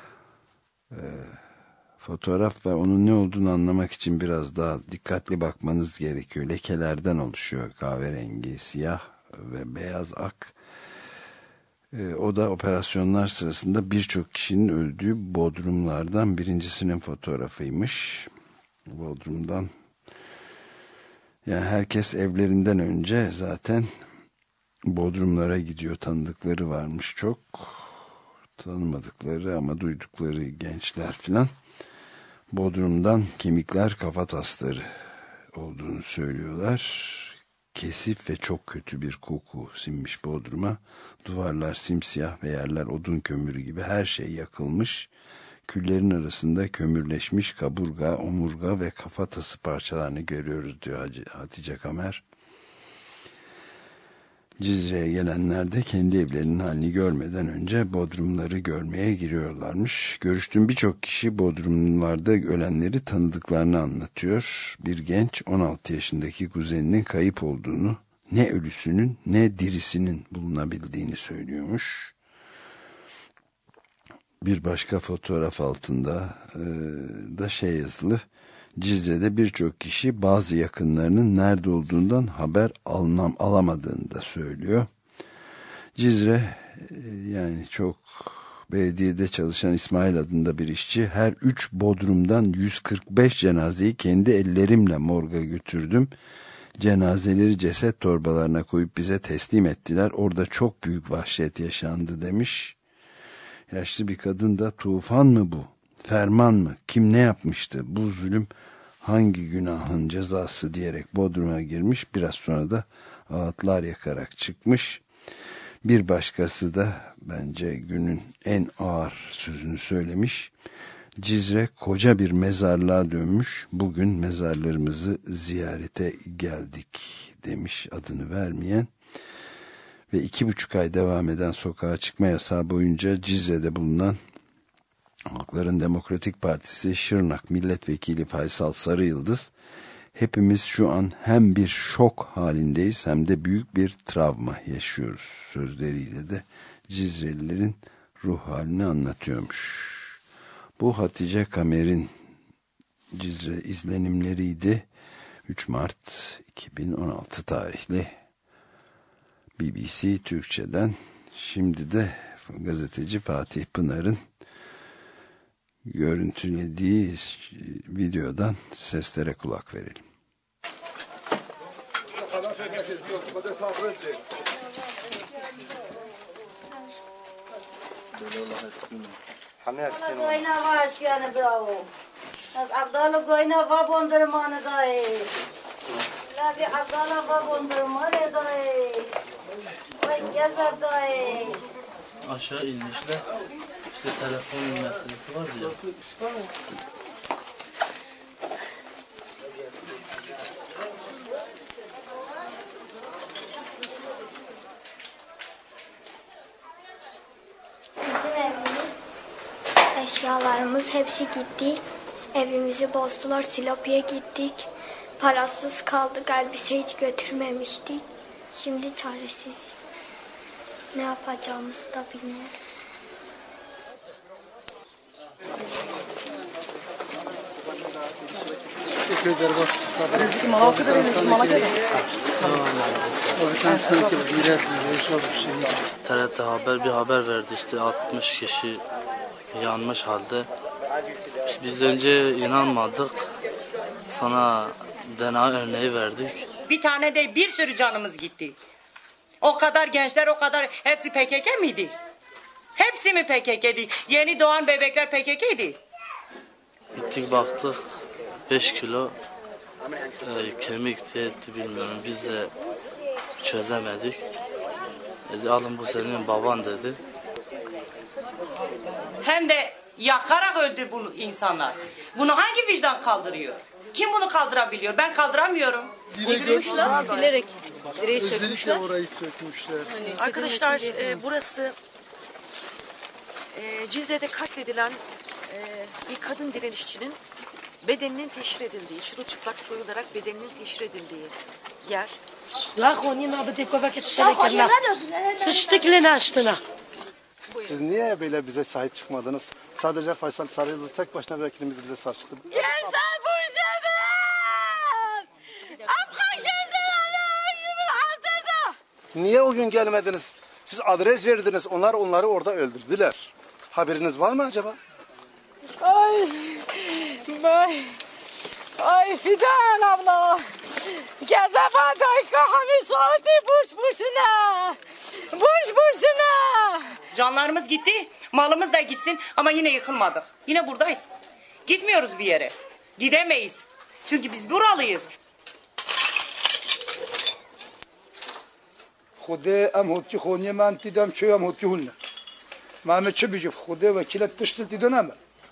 fotoğraf ve onun ne olduğunu anlamak için biraz daha dikkatli bakmanız gerekiyor. Lekelerden oluşuyor, kahverengi, siyah ve beyaz ak. O da operasyonlar sırasında birçok kişinin öldüğü bodrumlardan birincisinin fotoğrafıymış. Bodrumdan. Yani herkes evlerinden önce zaten bodrumlara gidiyor. Tanıdıkları varmış çok. Tanımadıkları ama duydukları gençler filan. Bodrumdan kemikler, kafatasları olduğunu söylüyorlar. Kesif ve çok kötü bir koku sinmiş bodruma. Duvarlar simsiyah ve yerler odun kömürü gibi, her şey yakılmış. Küllerin arasında kömürleşmiş kaburga, omurga ve kafatası parçalarını görüyoruz diyor Hatice Kamer. Cizre'ye gelenler de kendi evlerinin halini görmeden önce bodrumları görmeye giriyorlarmış. Görüştüğüm birçok kişi bodrumlarda ölenleri tanıdıklarını anlatıyor. Bir genç 16 yaşındaki kuzeninin kayıp olduğunu, ne ölüsünün ne dirisinin bulunabildiğini söylüyormuş. Bir başka fotoğraf altında da şey yazılı. Cizre'de birçok kişi bazı yakınlarının nerede olduğundan haber alamadığını da söylüyor. Cizre, yani çok belediyede çalışan İsmail adında bir işçi, her 3 bodrumdan 145 cenazeyi kendi ellerimle morga götürdüm. Cenazeleri ceset torbalarına koyup bize teslim ettiler. Orada çok büyük vahşet yaşandı demiş. Yaşlı bir kadın da tufan mı bu? Ferman mı? Kim ne yapmıştı? Bu zulüm hangi günahın cezası diyerek Bodrum'a girmiş. Biraz sonra da ağıtlar yakarak çıkmış. Bir başkası da bence günün en ağır sözünü söylemiş. Cizre koca bir mezarlığa dönmüş. Bugün mezarlarımızı ziyarete geldik demiş adını vermeyen. Ve 2,5 ay devam eden sokağa çıkma yasağı boyunca Cizre'de bulunan Halkların Demokratik Partisi Şırnak Milletvekili Faysal Sarıyıldız, hepimiz şu an hem bir şok halindeyiz hem de büyük bir travma yaşıyoruz sözleriyle de Cizrelilerin ruh halini anlatıyormuş. Bu Hatice Kamer'in Cizre izlenimleriydi. 3 Mart 2016 tarihli BBC Türkçe'den. Şimdi de gazeteci Fatih Pınar'ın görüntülediği videodan seslere kulak verelim. Aşağı inmişler. İşte telefon meselesi var ya. Bizim evimiz, eşyalarımız hepsi gitti. Evimizi bozdular, Silopi'ye gittik. Parasız kaldık, elbise hiç götürmemiştik. Şimdi çaresiziz. Ne yapacağımızı da bilmiyoruz. Teşekkür ederim. Eski mala kadar eski mala kadar. Tamam. Sanki ziyaret bir şey. TRT haber bir haber verdi işte 60 kişi yanmış halde. Biz önce inanmadık. Sonra DNA örneği verdik. Bir tane değil bir sürü canımız gitti. O kadar gençler o kadar hepsi PKK miydi? Hepsi mi PKK'di? Yeni doğan bebekler PKK'di. Gittik baktık 5 kilo kemik etti bilmiyorum biz de çözemedik. Dedi alın bu senin baban dedi. Hem de yakarak öldü bu insanlar. Bunu hangi vicdan kaldırıyor? Kim bunu kaldırabiliyor? Ben kaldıramıyorum. Öldürmüşler bilerek. Direği sökmüşler. Orayı sökmüşler. Arkadaşlar burası Cizre'de katledilen bir kadın direnişçinin bedeninin teşhir edildiği, çırılçıplak soyularak bedeninin teşhir edildiği yer. Siz niye böyle bize sahip çıkmadınız? Sadece Faysal Sarıyıldız tek başına vekilimiz bize sahip çıktı. Gençler bu sefer! Afgan gençler Allah'ın altında! Niye o gün gelmediniz? Siz adres verdiniz, onlar onları orada öldürdüler. Haberiniz var mı acaba? Ay, ay Fidan abla. Gezaba doyka hamis saati boş boşuna. Boş boşuna. Canlarımız gitti, malımız da gitsin ama yine yıkılmadık. Yine buradayız. Gitmiyoruz bir yere. Gidemeyiz. Çünkü biz buralıyız. خدا ام هوتی خونی من دیدم چه ام هوتی هونه من چه بیجم خدا وکیلت تشت دیدنم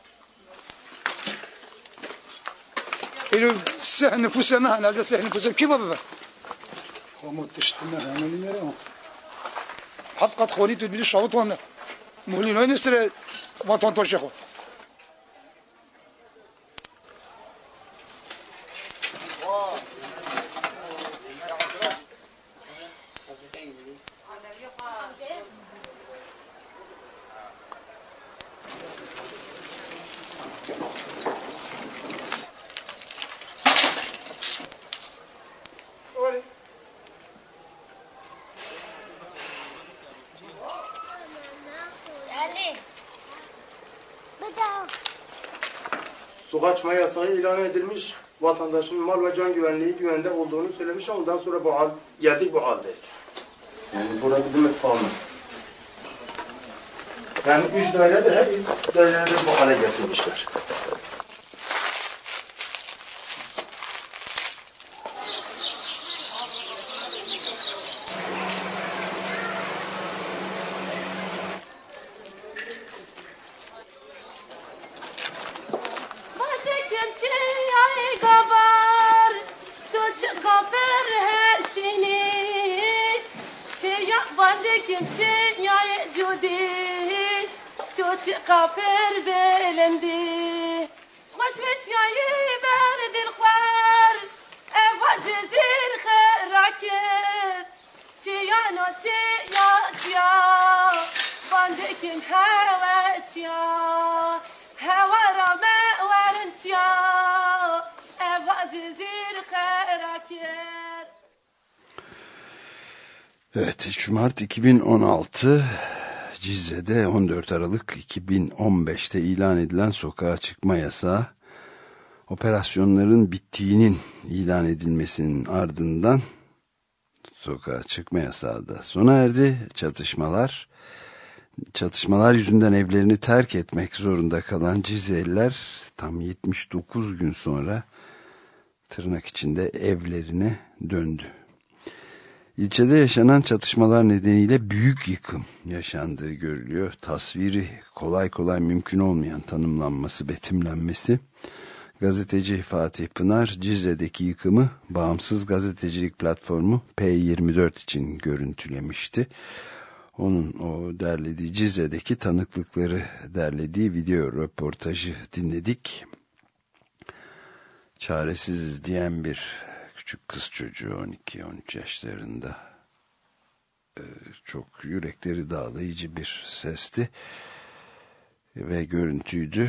اینو سه نفوس من از سه نفوسم کی بابا هم تشت من همین میرم حقیقت خونی تو بیلی شاوت هم مولینای نسر وطن توشه خود Sokağa çıkma yasağı ilan edilmiş. vatandaşın mal ve can güvenliği güvende olduğunu söylemiş. Ondan sonra bu hal geldik, bu haldeyiz. Yani burada bizim itfakımız. Yani 3 dairedir, her daireleri bu hale getirmişler. قافر بلندي مشمت ياي برد الخوار ابا جزير خراكر تيانو تيا تيا باندكن هواتيا هوا رما ورنتيا ابا جزير خراكر. Evet, 3 Mart 2016 Cizre'de 14 Aralık 2015'te ilan edilen sokağa çıkma yasağı, operasyonların bittiğinin ilan edilmesinin ardından sokağa çıkma yasağı da sona erdi. Çatışmalar yüzünden evlerini terk etmek zorunda kalan Cizreliler tam 79 gün sonra tırnak içinde evlerine döndü. İlçede yaşanan çatışmalar nedeniyle büyük yıkım yaşandığı görülüyor. Tasviri kolay kolay mümkün olmayan tanımlanması, betimlenmesi. Gazeteci Fatih Pınar, Cizre'deki yıkımı Bağımsız Gazetecilik Platformu P24 için görüntülemişti. Onun o derlediği, Cizre'deki tanıklıkları derlediği video röportajı dinledik. Çaresiz diyen bir küçük kız çocuğu, 12-13 yaşlarında, çok yürekleri dağlayıcı bir sesti ve görüntüydü.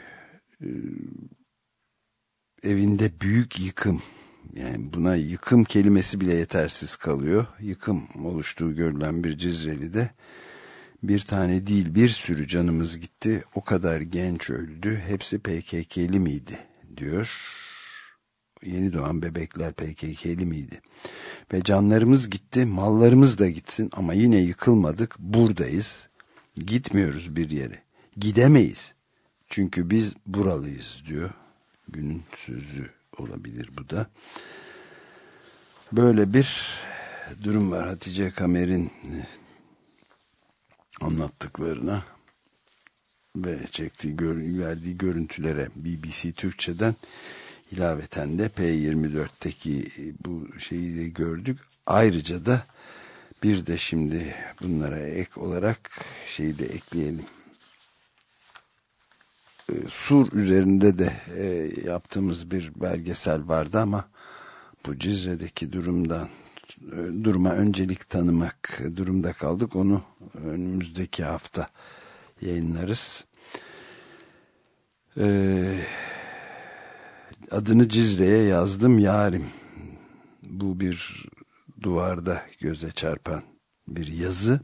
Evinde büyük yıkım, yani buna yıkım kelimesi bile yetersiz kalıyor. Yıkım oluştuğu görülen bir Cizreli'de bir tane değil, bir sürü canımız gitti, o kadar genç öldü, hepsi PKK'li miydi diyor. Yeni doğan bebekler PKK'li miydi? Ve canlarımız gitti, mallarımız da gitsin ama yine yıkılmadık, buradayız. Gitmiyoruz bir yere. Gidemeyiz. Çünkü biz buralıyız diyor. Günün sözü olabilir bu da. Böyle bir durum var. Hatice Kamer'in anlattıklarına ve verdiği görüntülere BBC Türkçe'den ilaveten de P24'teki bu şeyi de gördük. Ayrıca da bir de şimdi bunlara ek olarak şeyi de ekleyelim. Sur üzerinde de yaptığımız bir belgesel vardı ama bu Cizre'deki duruma öncelik tanımak durumda kaldık. Onu önümüzdeki hafta yayınlarız. Adını Cizre'ye yazdım yarim. Bu bir duvarda göze çarpan bir yazı.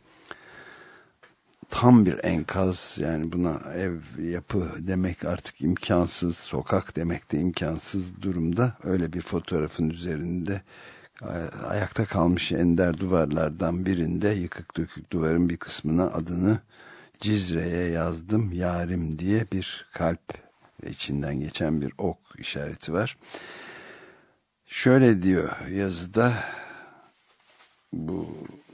Tam bir enkaz, yani buna ev yapı demek artık imkansız, sokak demek de imkansız durumda. Öyle bir fotoğrafın üzerinde ayakta kalmış ender duvarlardan birinde, yıkık dökük duvarın bir kısmına adını Cizre'ye yazdım yarim diye bir kalp ve içinden geçen bir ok işareti var. Şöyle diyor yazıda, bu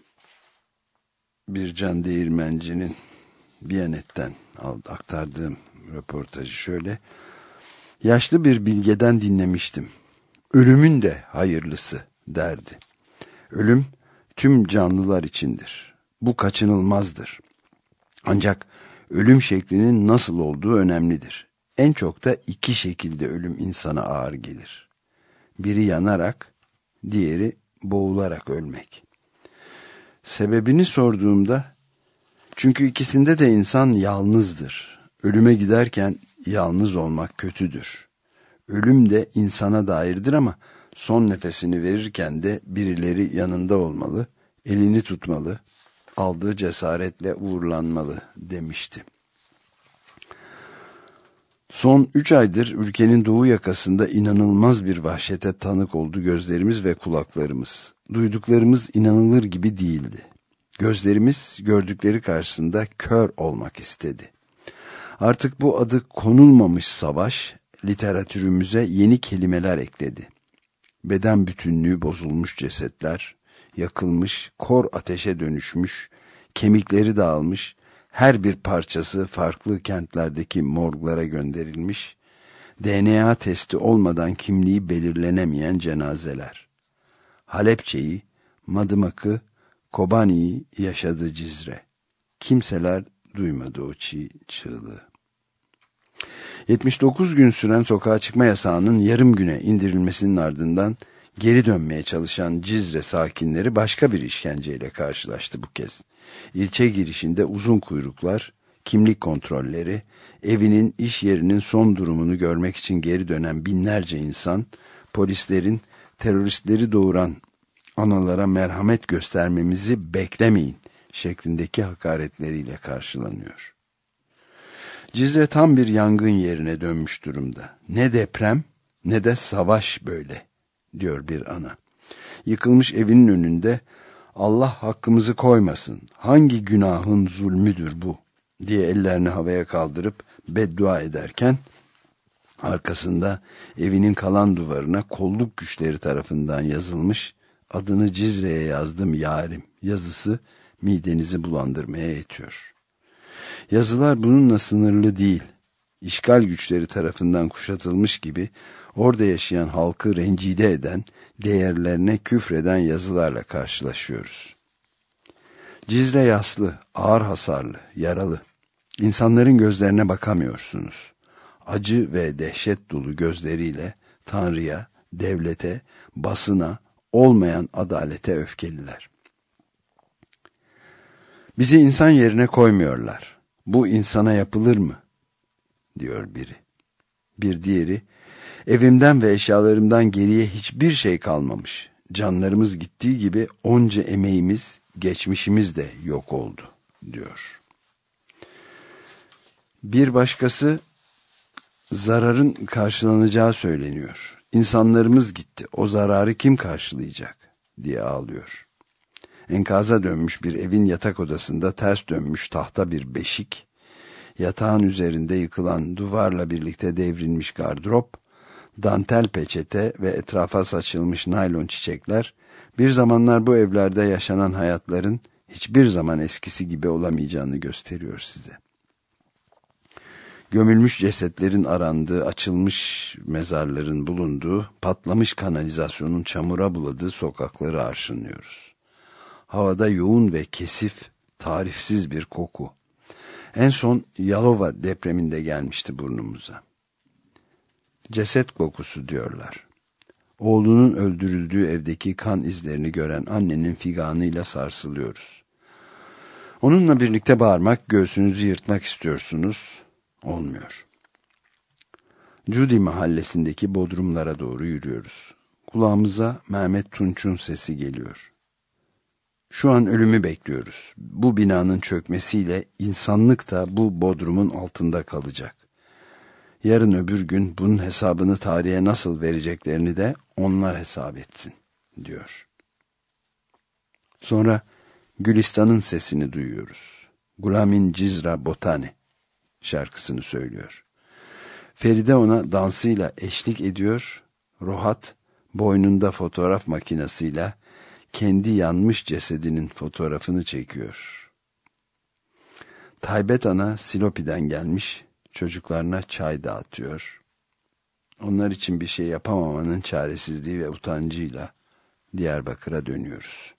bir Can Değirmenci'nin Biyanet'ten aktardığım röportajı şöyle. Yaşlı bir bilgeden dinlemiştim. Ölümün de hayırlısı derdi. Ölüm tüm canlılar içindir. Bu kaçınılmazdır. Ancak ölüm şeklinin nasıl olduğu önemlidir. En çok da iki şekilde ölüm insana ağır gelir. Biri yanarak, diğeri boğularak ölmek. Sebebini sorduğumda, çünkü ikisinde de insan yalnızdır. Ölüme giderken yalnız olmak kötüdür. Ölüm de insana dairdir ama son nefesini verirken de birileri yanında olmalı, elini tutmalı, aldığı cesaretle uğurlanmalı demişti. Son 3 aydır ülkenin doğu yakasında inanılmaz bir vahşete tanık oldu gözlerimiz ve kulaklarımız. Duyduklarımız inanılır gibi değildi. Gözlerimiz gördükleri karşısında kör olmak istedi. Artık bu adı konulmamış savaş literatürümüze yeni kelimeler ekledi. Beden bütünlüğü bozulmuş cesetler, yakılmış, kor ateşe dönüşmüş, kemikleri dağılmış, her bir parçası farklı kentlerdeki morglara gönderilmiş, DNA testi olmadan kimliği belirlenemeyen cenazeler. Halepçe'yi, Madımak'ı, Kobani'yi yaşadı Cizre. Kimseler duymadı o çığlığı. 79 gün süren sokağa çıkma yasağının yarım güne indirilmesinin ardından geri dönmeye çalışan Cizre sakinleri başka bir işkenceyle karşılaştı bu kez. İlçe girişinde uzun kuyruklar, kimlik kontrolleri, evinin, iş yerinin son durumunu görmek için geri dönen binlerce insan, polislerin teröristleri doğuran analara merhamet göstermemizi beklemeyin şeklindeki hakaretleriyle karşılanıyor. Cizre tam bir yangın yerine dönmüş durumda. Ne deprem ne de savaş böyle, diyor bir ana. Yıkılmış evinin önünde Allah hakkımızı koymasın, hangi günahın zulmüdür bu diye ellerini havaya kaldırıp beddua ederken arkasında evinin kalan duvarına kolluk güçleri tarafından yazılmış adını Cizre'ye yazdım yarim yazısı midenizi bulandırmaya yetiyor. Yazılar bununla sınırlı değil. İşgal güçleri tarafından kuşatılmış gibi orada yaşayan halkı rencide eden, değerlerine küfreden yazılarla karşılaşıyoruz. Cizre yaslı, ağır hasarlı, yaralı. İnsanların gözlerine bakamıyorsunuz. Acı ve dehşet dolu gözleriyle Tanrı'ya, devlete, basına, olmayan adalete öfkeliler. Bizi insan yerine koymuyorlar. Bu insana yapılır mı? Diyor biri. Bir diğeri, evimden ve eşyalarımdan geriye hiçbir şey kalmamış. Canlarımız gittiği gibi onca emeğimiz, geçmişimiz de yok oldu, diyor. Bir başkası, zararın karşılanacağı söyleniyor. İnsanlarımız gitti, o zararı kim karşılayacak, diye ağlıyor. Enkaza dönmüş bir evin yatak odasında ters dönmüş tahta bir beşik, yatağın üzerinde yıkılan duvarla birlikte devrilmiş gardırop, dantel peçete ve etrafa saçılmış naylon çiçekler, bir zamanlar bu evlerde yaşanan hayatların hiçbir zaman eskisi gibi olamayacağını gösteriyor size. Gömülmüş cesetlerin arandığı, açılmış mezarların bulunduğu, patlamış kanalizasyonun çamura buladığı sokakları arşınlıyoruz. Havada yoğun ve kesif, tarifsiz bir koku. En son Yalova depreminde gelmişti burnumuza. Ceset kokusu diyorlar. Oğlunun öldürüldüğü evdeki kan izlerini gören annenin figanıyla sarsılıyoruz. Onunla birlikte bağırmak, göğsünüzü yırtmak istiyorsunuz. Olmuyor. Cudi mahallesindeki bodrumlara doğru yürüyoruz. Kulağımıza Mehmet Tunç'un sesi geliyor. Şu an ölümü bekliyoruz. Bu binanın çökmesiyle insanlık da bu bodrumun altında kalacak. Yarın öbür gün bunun hesabını tarihe nasıl vereceklerini de onlar hesap etsin, diyor. Sonra Gülistan'ın sesini duyuyoruz. Gulamin Cizra Botane şarkısını söylüyor. Feride ona dansıyla eşlik ediyor. Rohat boynunda fotoğraf makinesiyle kendi yanmış cesedinin fotoğrafını çekiyor. Taybet ana Silopi'den gelmiş, çocuklarına çay dağıtıyor. Onlar için bir şey yapamamanın çaresizliği ve utancıyla Diyarbakır'a dönüyoruz.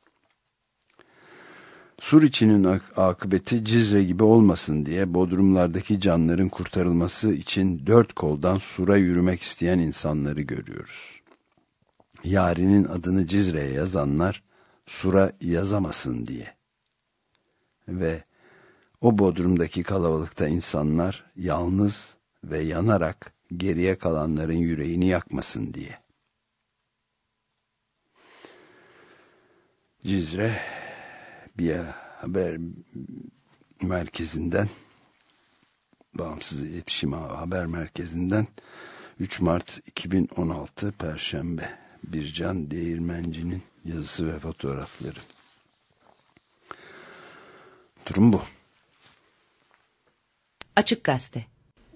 Suriçi'nin akıbeti Cizre gibi olmasın diye bodrumlardaki canların kurtarılması için dört koldan Sur'a yürümek isteyen insanları görüyoruz. Yarinin adını Cizre'ye yazanlar Sur'a yazamasın diye. Ve o bodrumdaki kalabalıkta insanlar yalnız ve yanarak geriye kalanların yüreğini yakmasın diye. Cizre bir haber merkezinden Bağımsız İletişim Haber Merkezi'nden 3 Mart 2016 Perşembe. Bircan Değirmenci'nin yazısı ve fotoğrafları. Durum bu. Açık Gazete.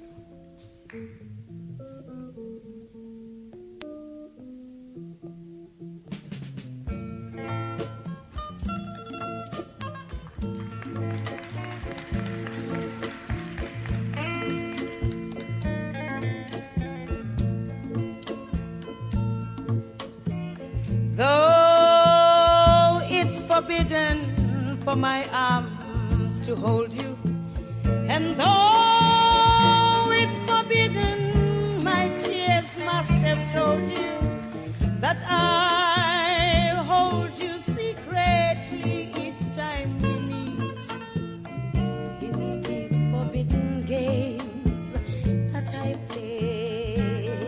Though it's forbidden for my arms to hold you, and though it's forbidden, my tears must have told you that I'll hold you secretly each time we meet in these forbidden games that I play.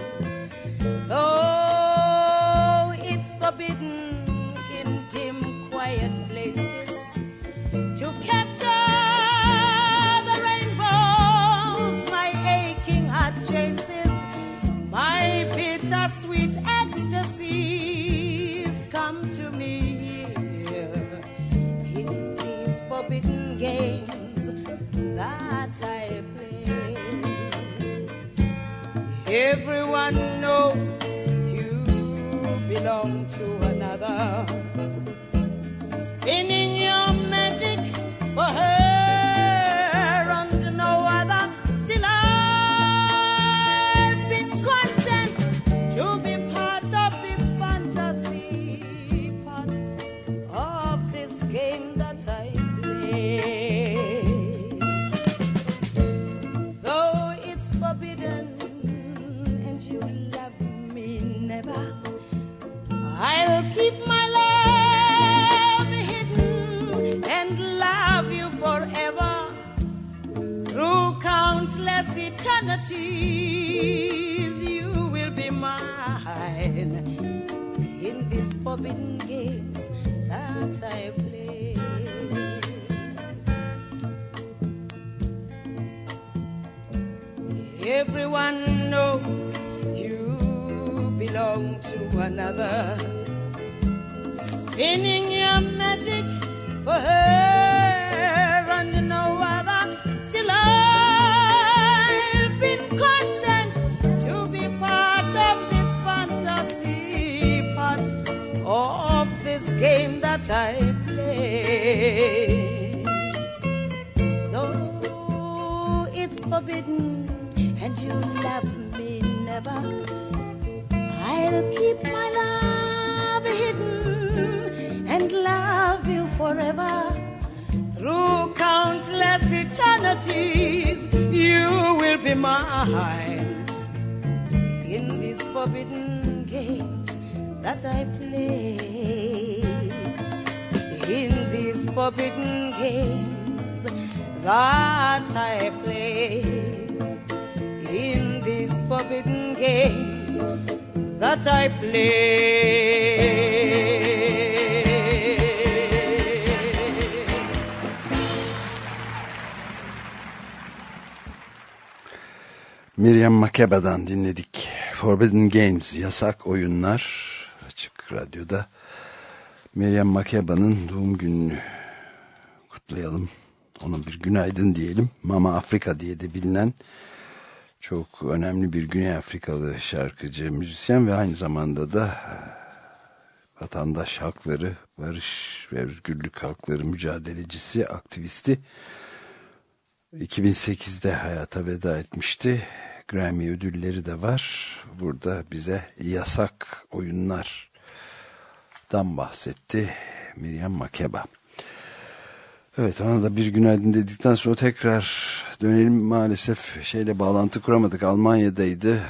Though it's forbidden in dim, quiet places to capture the rainbows my aching heart chases, my bittersweet ecstasies come to me here in these forbidden games that I play. Everyone knows you belong to another, spinning your magic for her and no other. Still I've been content to be part of this fantasy, part of this game that I play. Though it's forbidden and you love me never, I'll keep my love hidden and love you forever through countless eternities. You will be mine in these forbidden games that I play. Everyone knows you belong to another, spinning your magic for her and no other. Still I've been content to be part of this fantasy, part of this game that I play. Though it's forbidden and you love me never, I'll keep my love hidden and love you forever through countless eternities. You will be mine in these forbidden games that I play. In these forbidden games that I play. In these forbidden games that I play. Miriam Makeba'dan dinledik. Forbidden Games, yasak oyunlar. Açık Radyo'da Miriam Makeba'nın doğum gününü kutlayalım. Ona bir günaydın diyelim. Mama Afrika diye de bilinen çok önemli bir Güney Afrikalı şarkıcı, müzisyen ve aynı zamanda da vatandaş hakları, barış ve özgürlük hakları mücadelecisi, aktivisti. 2008'de hayata veda etmişti. Grammy ödülleri de var. Burada bize yasak oyunlardan bahsetti Miriam Makeba. Evet, ona da bir günaydın dedikten sonra tekrar dönelim. Maalesef şeyle bağlantı kuramadık. Almanya'daydı.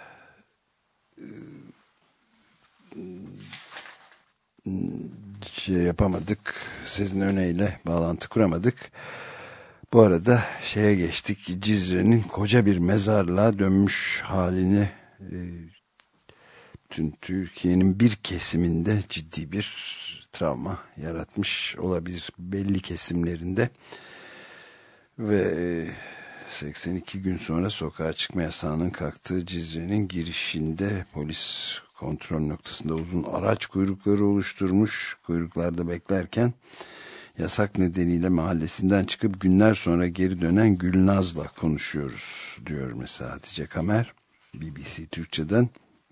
Yapamadık. Sizin öneyle bağlantı kuramadık. Bu arada şeye geçtik. Cizre'nin koca bir mezarlığa dönmüş halini, bütün Türkiye'nin bir kesiminde ciddi bir travma yaratmış olabilir belli kesimlerinde ve 82 gün sonra sokağa çıkma yasağının kalktığı Cizre'nin girişinde polis kontrol noktasında uzun araç kuyrukları oluşturmuş. Kuyruklarda beklerken yasak nedeniyle mahallesinden çıkıp günler sonra geri dönen Gülnaz'la konuşuyoruz diyor mesela Hatice Kamer BBC Türkçe'den.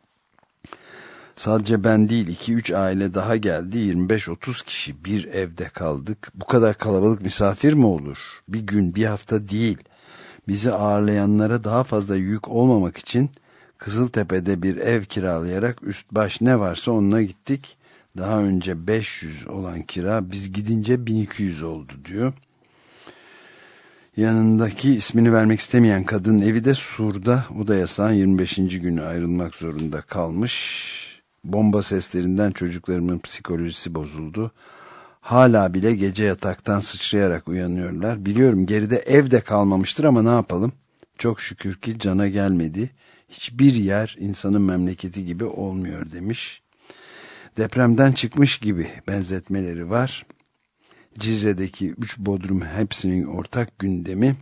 Sadece ben değil 2-3 aile daha geldi, 25-30 kişi bir evde kaldık. Bu kadar kalabalık misafir mi olur? Bir gün, bir hafta değil. Bizi ağırlayanlara daha fazla yük olmamak için Kızıltepe'de bir ev kiralayarak üst baş ne varsa onunla gittik. Daha önce 500 olan kira biz gidince 1200 oldu diyor. Yanındaki ismini vermek istemeyen kadının evi de Sur'da. O da yasağın 25. günü ayrılmak zorunda kalmış. Bomba seslerinden çocuklarımın psikolojisi bozuldu. Hala bile gece yataktan sıçrayarak uyanıyorlar. Biliyorum geride ev de kalmamıştır ama ne yapalım? Çok şükür ki cana gelmedi. Hiçbir yer insanın memleketi gibi olmuyor demiş. Depremden çıkmış gibi benzetmeleri var. Cizre'deki 3 bodrum hepsinin ortak gündemi.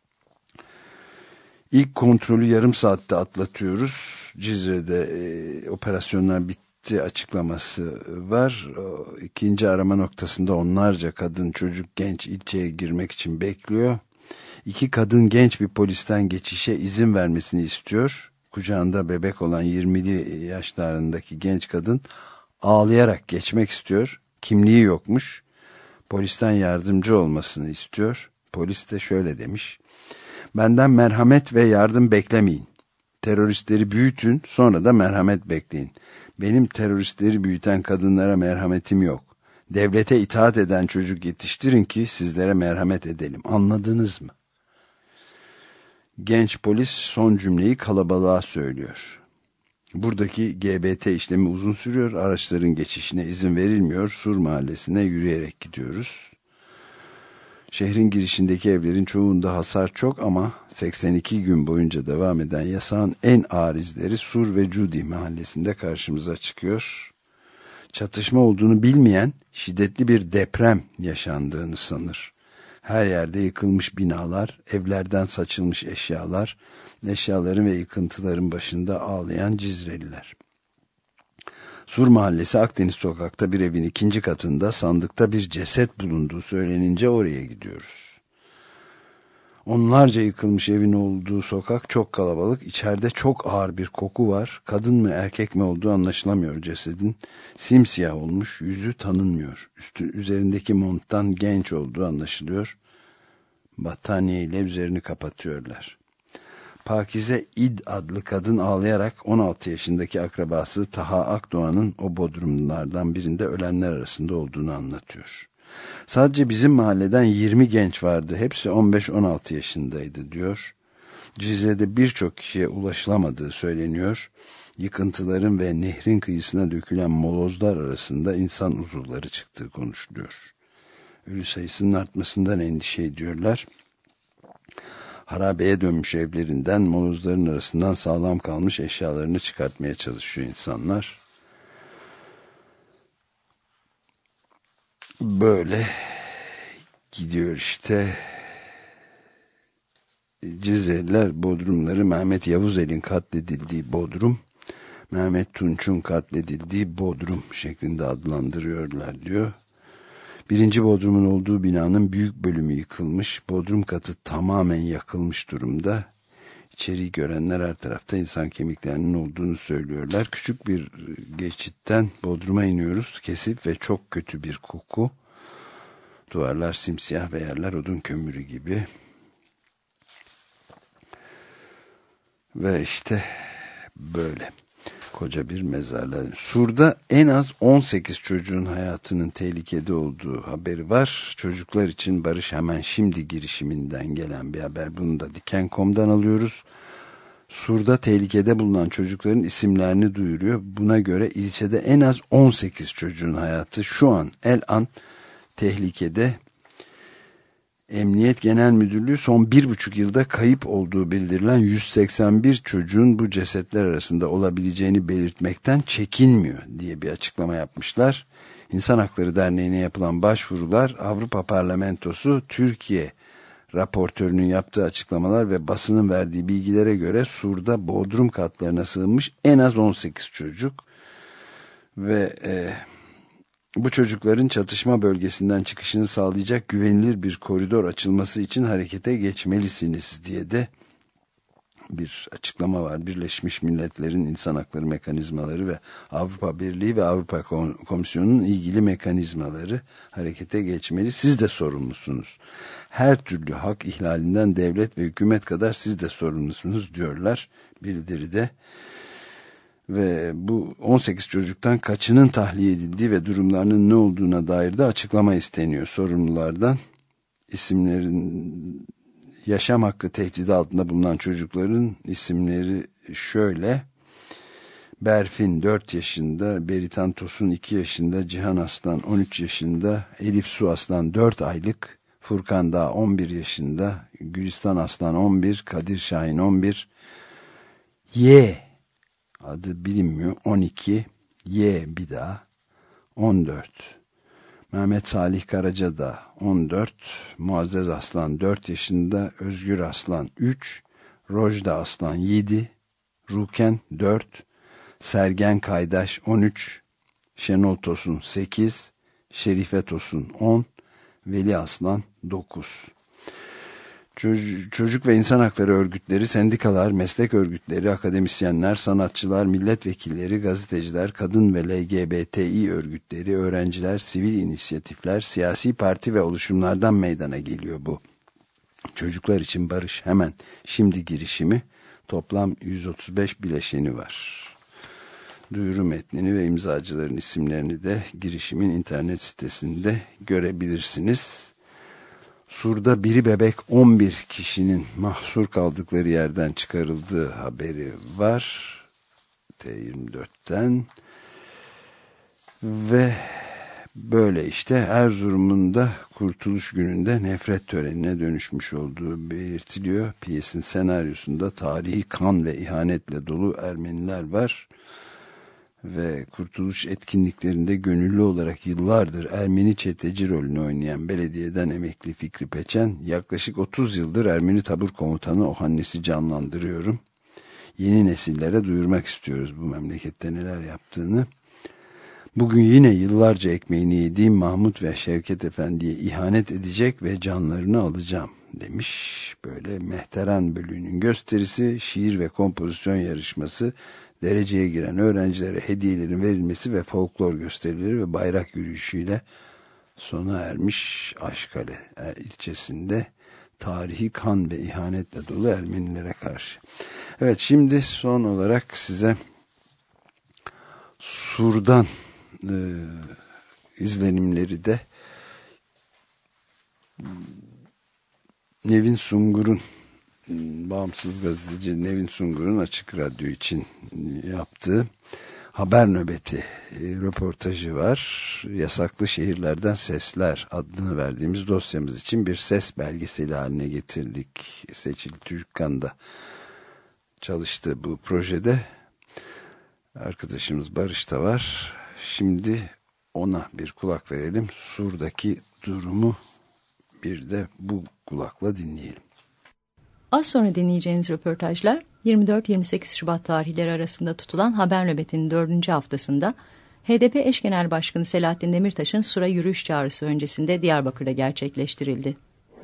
İlk kontrolü yarım saatte atlatıyoruz. Cizre'de operasyonlar bitti açıklaması var. İkinci arama noktasında onlarca kadın, çocuk, genç ilçeye girmek için bekliyor. 2 kadın genç bir polisten geçişe izin vermesini istiyor. Kucağında bebek olan 20'li yaşlarındaki genç kadın ağlayarak geçmek istiyor. Kimliği yokmuş. Polisten yardımcı olmasını istiyor. Polis de şöyle demiş. Benden merhamet ve yardım beklemeyin. Teröristleri büyütün, sonra da merhamet bekleyin. Benim teröristleri büyüten kadınlara merhametim yok. Devlete itaat eden çocuk yetiştirin ki sizlere merhamet edelim. Anladınız mı? Genç polis son cümleyi kalabalığa söylüyor. Buradaki GBT işlemi uzun sürüyor. Araçların geçişine izin verilmiyor. Sur mahallesine yürüyerek gidiyoruz. Şehrin girişindeki evlerin çoğunda hasar çok ama 82 gün boyunca devam eden yasağın en ağır izleri Sur ve Cudi mahallesinde karşımıza çıkıyor. Çatışma olduğunu bilmeyen şiddetli bir deprem yaşandığını sanır. Her yerde yıkılmış binalar, evlerden saçılmış eşyalar, eşyaların ve yıkıntıların başında ağlayan Cizreliler. Sur Mahallesi Akdeniz Sokak'ta bir evin 2. katında sandıkta bir ceset bulunduğu söylenince oraya gidiyoruz. Onlarca yıkılmış evin olduğu sokak çok kalabalık. İçeride çok ağır bir koku var. Kadın mı erkek mi olduğu anlaşılamıyor cesedin. Simsiyah olmuş, yüzü tanınmıyor. Üzerindeki monttan genç olduğu anlaşılıyor. Battaniye ile üzerini kapatıyorlar. Pakize İd adlı kadın ağlayarak 16 yaşındaki akrabası Taha Akdoğan'ın o bodrumlardan birinde ölenler arasında olduğunu anlatıyor. Sadece bizim mahalleden 20 genç vardı. Hepsi 15-16 yaşındaydı diyor. Cizre'de birçok kişiye ulaşılamadığı söyleniyor. Yıkıntıların ve nehrin kıyısına dökülen molozlar arasında insan uzuvları çıktığı konuşuluyor. Ölü sayısının artmasından endişe ediyorlar. Harabeye dönmüş evlerinden, molozların arasından sağlam kalmış eşyalarını çıkartmaya çalışıyor insanlar. Böyle gidiyor işte. Cizreliler Bodrumları Mehmet Yavuzel'in katledildiği Bodrum, Mehmet Tunç'un katledildiği Bodrum şeklinde adlandırıyorlar diyor. 1. Bodrum'un olduğu binanın büyük bölümü yıkılmış. Bodrum katı tamamen yakılmış durumda. İçeriği görenler her tarafta insan kemiklerinin olduğunu söylüyorlar. Küçük bir geçitten Bodrum'a iniyoruz. Kesif ve çok kötü bir koku. Duvarlar simsiyah ve yerler odun kömürü gibi. Ve işte böyle. Koca bir mezarlar. Sur'da en az 18 çocuğun hayatının tehlikede olduğu haberi var. Çocuklar için Barış Hemen Şimdi girişiminden gelen bir haber. Bunu da Diken.com'dan alıyoruz. Sur'da tehlikede bulunan çocukların isimlerini duyuruyor. Buna göre ilçede en az 18 çocuğun hayatı şu an tehlikede. Emniyet Genel Müdürlüğü son 1,5 yılda kayıp olduğu bildirilen 181 çocuğun bu cesetler arasında olabileceğini belirtmekten çekinmiyor diye bir açıklama yapmışlar. İnsan Hakları Derneği'ne yapılan başvurular Avrupa Parlamentosu Türkiye raportörünün yaptığı açıklamalar ve basının verdiği bilgilere göre Sur'da bodrum katlarına sığınmış en az 18 çocuk ve bu çocukların çatışma bölgesinden çıkışını sağlayacak güvenilir bir koridor açılması için harekete geçmelisiniz diye de bir açıklama var. Birleşmiş Milletler'in İnsan Hakları Mekanizmaları ve Avrupa Birliği ve Avrupa Komisyonu'nun ilgili mekanizmaları harekete geçmeli. Siz de sorumlusunuz. Her türlü hak ihlalinden devlet ve hükümet kadar siz de sorumlusunuz diyorlar bildiride. Ve bu 18 çocuktan kaçının tahliye edildiği ve durumlarının ne olduğuna dair de açıklama isteniyor sorumlulardan. İsimlerin, yaşam hakkı tehdidi altında bulunan çocukların isimleri şöyle: Berfin 4 yaşında, Beritan Tosun 2 yaşında, Cihan Aslan 13 yaşında, Elif Su Aslan 4 aylık, Furkan Dağ 11 yaşında, Gülistan Aslan 11, Kadir Şahin 11, Y adı bilinmiyor 12, Y bir daha 14, Mehmet Salih Karaca da 14, Muazzez Aslan 4 yaşında, Özgür Aslan 3, Rojda Aslan 7, Ruken 4, Sergen Kaydaş 13, Şenol Tosun 8, Şerife Tosun 10, Veli Aslan 9. Çocuk ve insan hakları örgütleri, sendikalar, meslek örgütleri, akademisyenler, sanatçılar, milletvekilleri, gazeteciler, kadın ve LGBTİ örgütleri, öğrenciler, sivil inisiyatifler, siyasi parti ve oluşumlardan meydana geliyor bu. Çocuklar için Barış Hemen Şimdi girişimi, toplam 135 bileşeni var. Duyuru metnini ve imzacıların isimlerini de girişimin internet sitesinde görebilirsiniz. Sur'da biri bebek 11 kişinin mahsur kaldıkları yerden çıkarıldığı haberi var. T24'ten. Ve böyle işte Erzurum'un da Kurtuluş Günü'nde nefret törenine dönüşmüş olduğu belirtiliyor. Piyesin senaryosunda tarihi kan ve ihanetle dolu Ermeniler var. Ve kurtuluş etkinliklerinde gönüllü olarak yıllardır Ermeni çeteci rolünü oynayan belediyeden emekli Fikri Peçen, yaklaşık 30 yıldır Ermeni tabur komutanı Ohannes'i canlandırıyorum. Yeni nesillere duyurmak istiyoruz bu memlekette neler yaptığını. Bugün yine yıllarca ekmeğini yediğim Mahmut ve Şevket Efendi'ye ihanet edecek ve canlarını alacağım demiş. Böyle Mehteran Bölüğü'nün gösterisi, şiir ve kompozisyon yarışması, dereceye giren öğrencilere hediyelerin verilmesi ve folklor gösterileri ve bayrak yürüyüşüyle sona ermiş. Aşkale ilçesinde tarihi kan ve ihanetle dolu Ermenilere karşı. Evet, şimdi son olarak size Sur'dan izlenimleri de Nevin Sungur'un, bağımsız gazeteci Nevin Sungur'un Açık Radyo için yaptığı haber nöbeti röportajı var. Yasaklı Şehirlerden Sesler adını verdiğimiz dosyamız için bir ses belgeseli haline getirdik. Seçil Türkkan'da çalıştığı bu projede arkadaşımız Barış da var. Şimdi ona bir kulak verelim. Sur'daki durumu bir de bu kulakla dinleyelim. Az sonra dinleyeceğiniz röportajlar 24-28 Şubat tarihleri arasında tutulan haber nöbetinin 4. haftasında HDP eş genel başkanı Selahattin Demirtaş'ın Sur'a yürüyüş çağrısı öncesinde Diyarbakır'da gerçekleştirildi.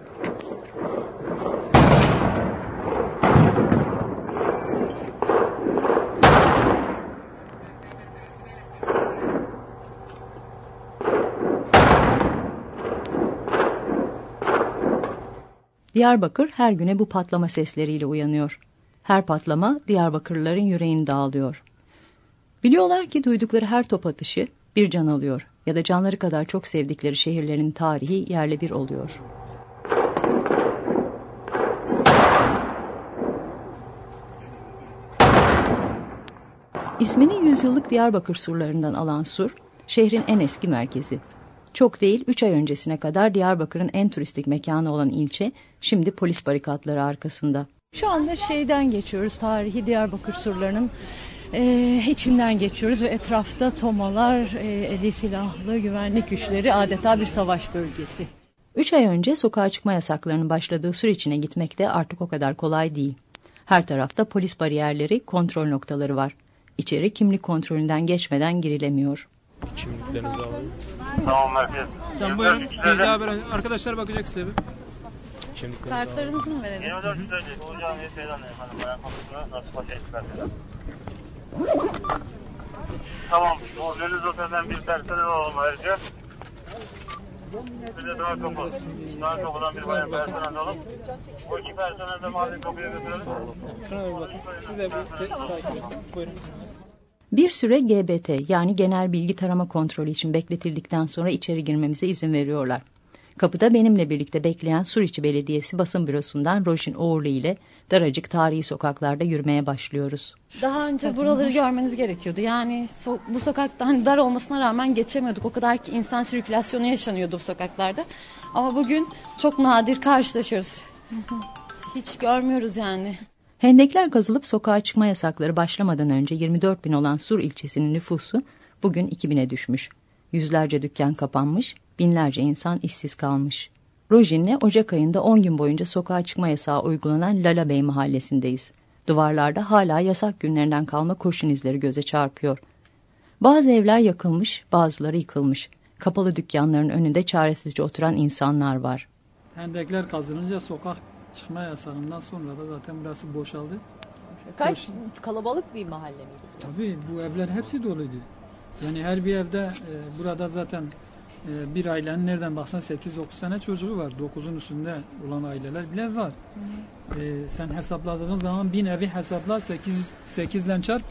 Diyarbakır her güne bu patlama sesleriyle uyanıyor. Her patlama Diyarbakırlıların yüreğini dağılıyor. Biliyorlar ki duydukları her top atışı bir can alıyor ya da canları kadar çok sevdikleri şehirlerin tarihi yerle bir oluyor. İsmini yüzyıllık Diyarbakır surlarından alan Sur, şehrin en eski merkezi. Çok değil 3 ay öncesine kadar Diyarbakır'ın en turistik mekanı olan ilçe, şimdi polis barikatları arkasında. Şu anda şeyden geçiyoruz, tarihi Diyarbakır surlarının içinden geçiyoruz ve etrafta tomalar, eli silahlı güvenlik güçleri, adeta bir savaş bölgesi. 3 ay önce sokağa çıkma yasaklarının başladığı Suriçin'e gitmek de artık o kadar kolay değil. Her tarafta polis bariyerleri, kontrol noktaları var. İçeri kimlik kontrolünden geçmeden girilemiyor. Kimliklerinizi alayım. Tamam merkez. Tamam buyurun. Biz de haber arkadaşlar bakacak size bir. Kartlarımızı mı verelim? 24 önceki o camiye seyran efendim. Bayan konusuna nasıl paşa çıkartıyor? Tamam. O Deniz Otel'den bir personel alalım ayrıca. Bir de daha kapı. Daha kapıdan bir bayan personel alalım. O iki personel de mahalle kapıya götürelim. Şuna bir bakın. Siz de bir takip edin. Buyurun. Bir süre GBT yani genel bilgi tarama kontrolü için bekletildikten sonra içeri girmemize izin veriyorlar. Kapıda benimle birlikte bekleyen Suriçi Belediyesi basın bürosundan Rojin Uğurlu ile daracık tarihi sokaklarda yürümeye başlıyoruz. Daha önce buraları görmeniz gerekiyordu. Yani bu sokakta hani dar olmasına rağmen geçemiyorduk. O kadar ki insan sirkülasyonu yaşanıyordu bu sokaklarda. Ama bugün çok nadir karşılaşıyoruz. Hiç görmüyoruz yani. Hendekler kazılıp sokağa çıkma yasakları başlamadan önce 24 bin olan Sur ilçesinin nüfusu bugün 2000'e düşmüş. Yüzlerce dükkan kapanmış, binlerce insan işsiz kalmış. Rojin'le Ocak ayında 10 gün boyunca sokağa çıkma yasağı uygulanan Lalabey mahallesindeyiz. Duvarlarda hala yasak günlerinden kalma kurşun izleri göze çarpıyor. Bazı evler yakılmış, bazıları yıkılmış. Kapalı dükkanların önünde çaresizce oturan insanlar var. Hendekler kazılınca sokak çıkma yasağından sonra da zaten burası boşaldı. Kalabalık bir mahalle miydi? Tabii bu evler hepsi doluydu. Yani her bir evde burada zaten bir ailenin nereden baksan 8-9 tane çocuğu var. 9'un üstünde olan aileler bile var. Sen hesapladığın zaman 1000 evi hesapla 8'den çarp.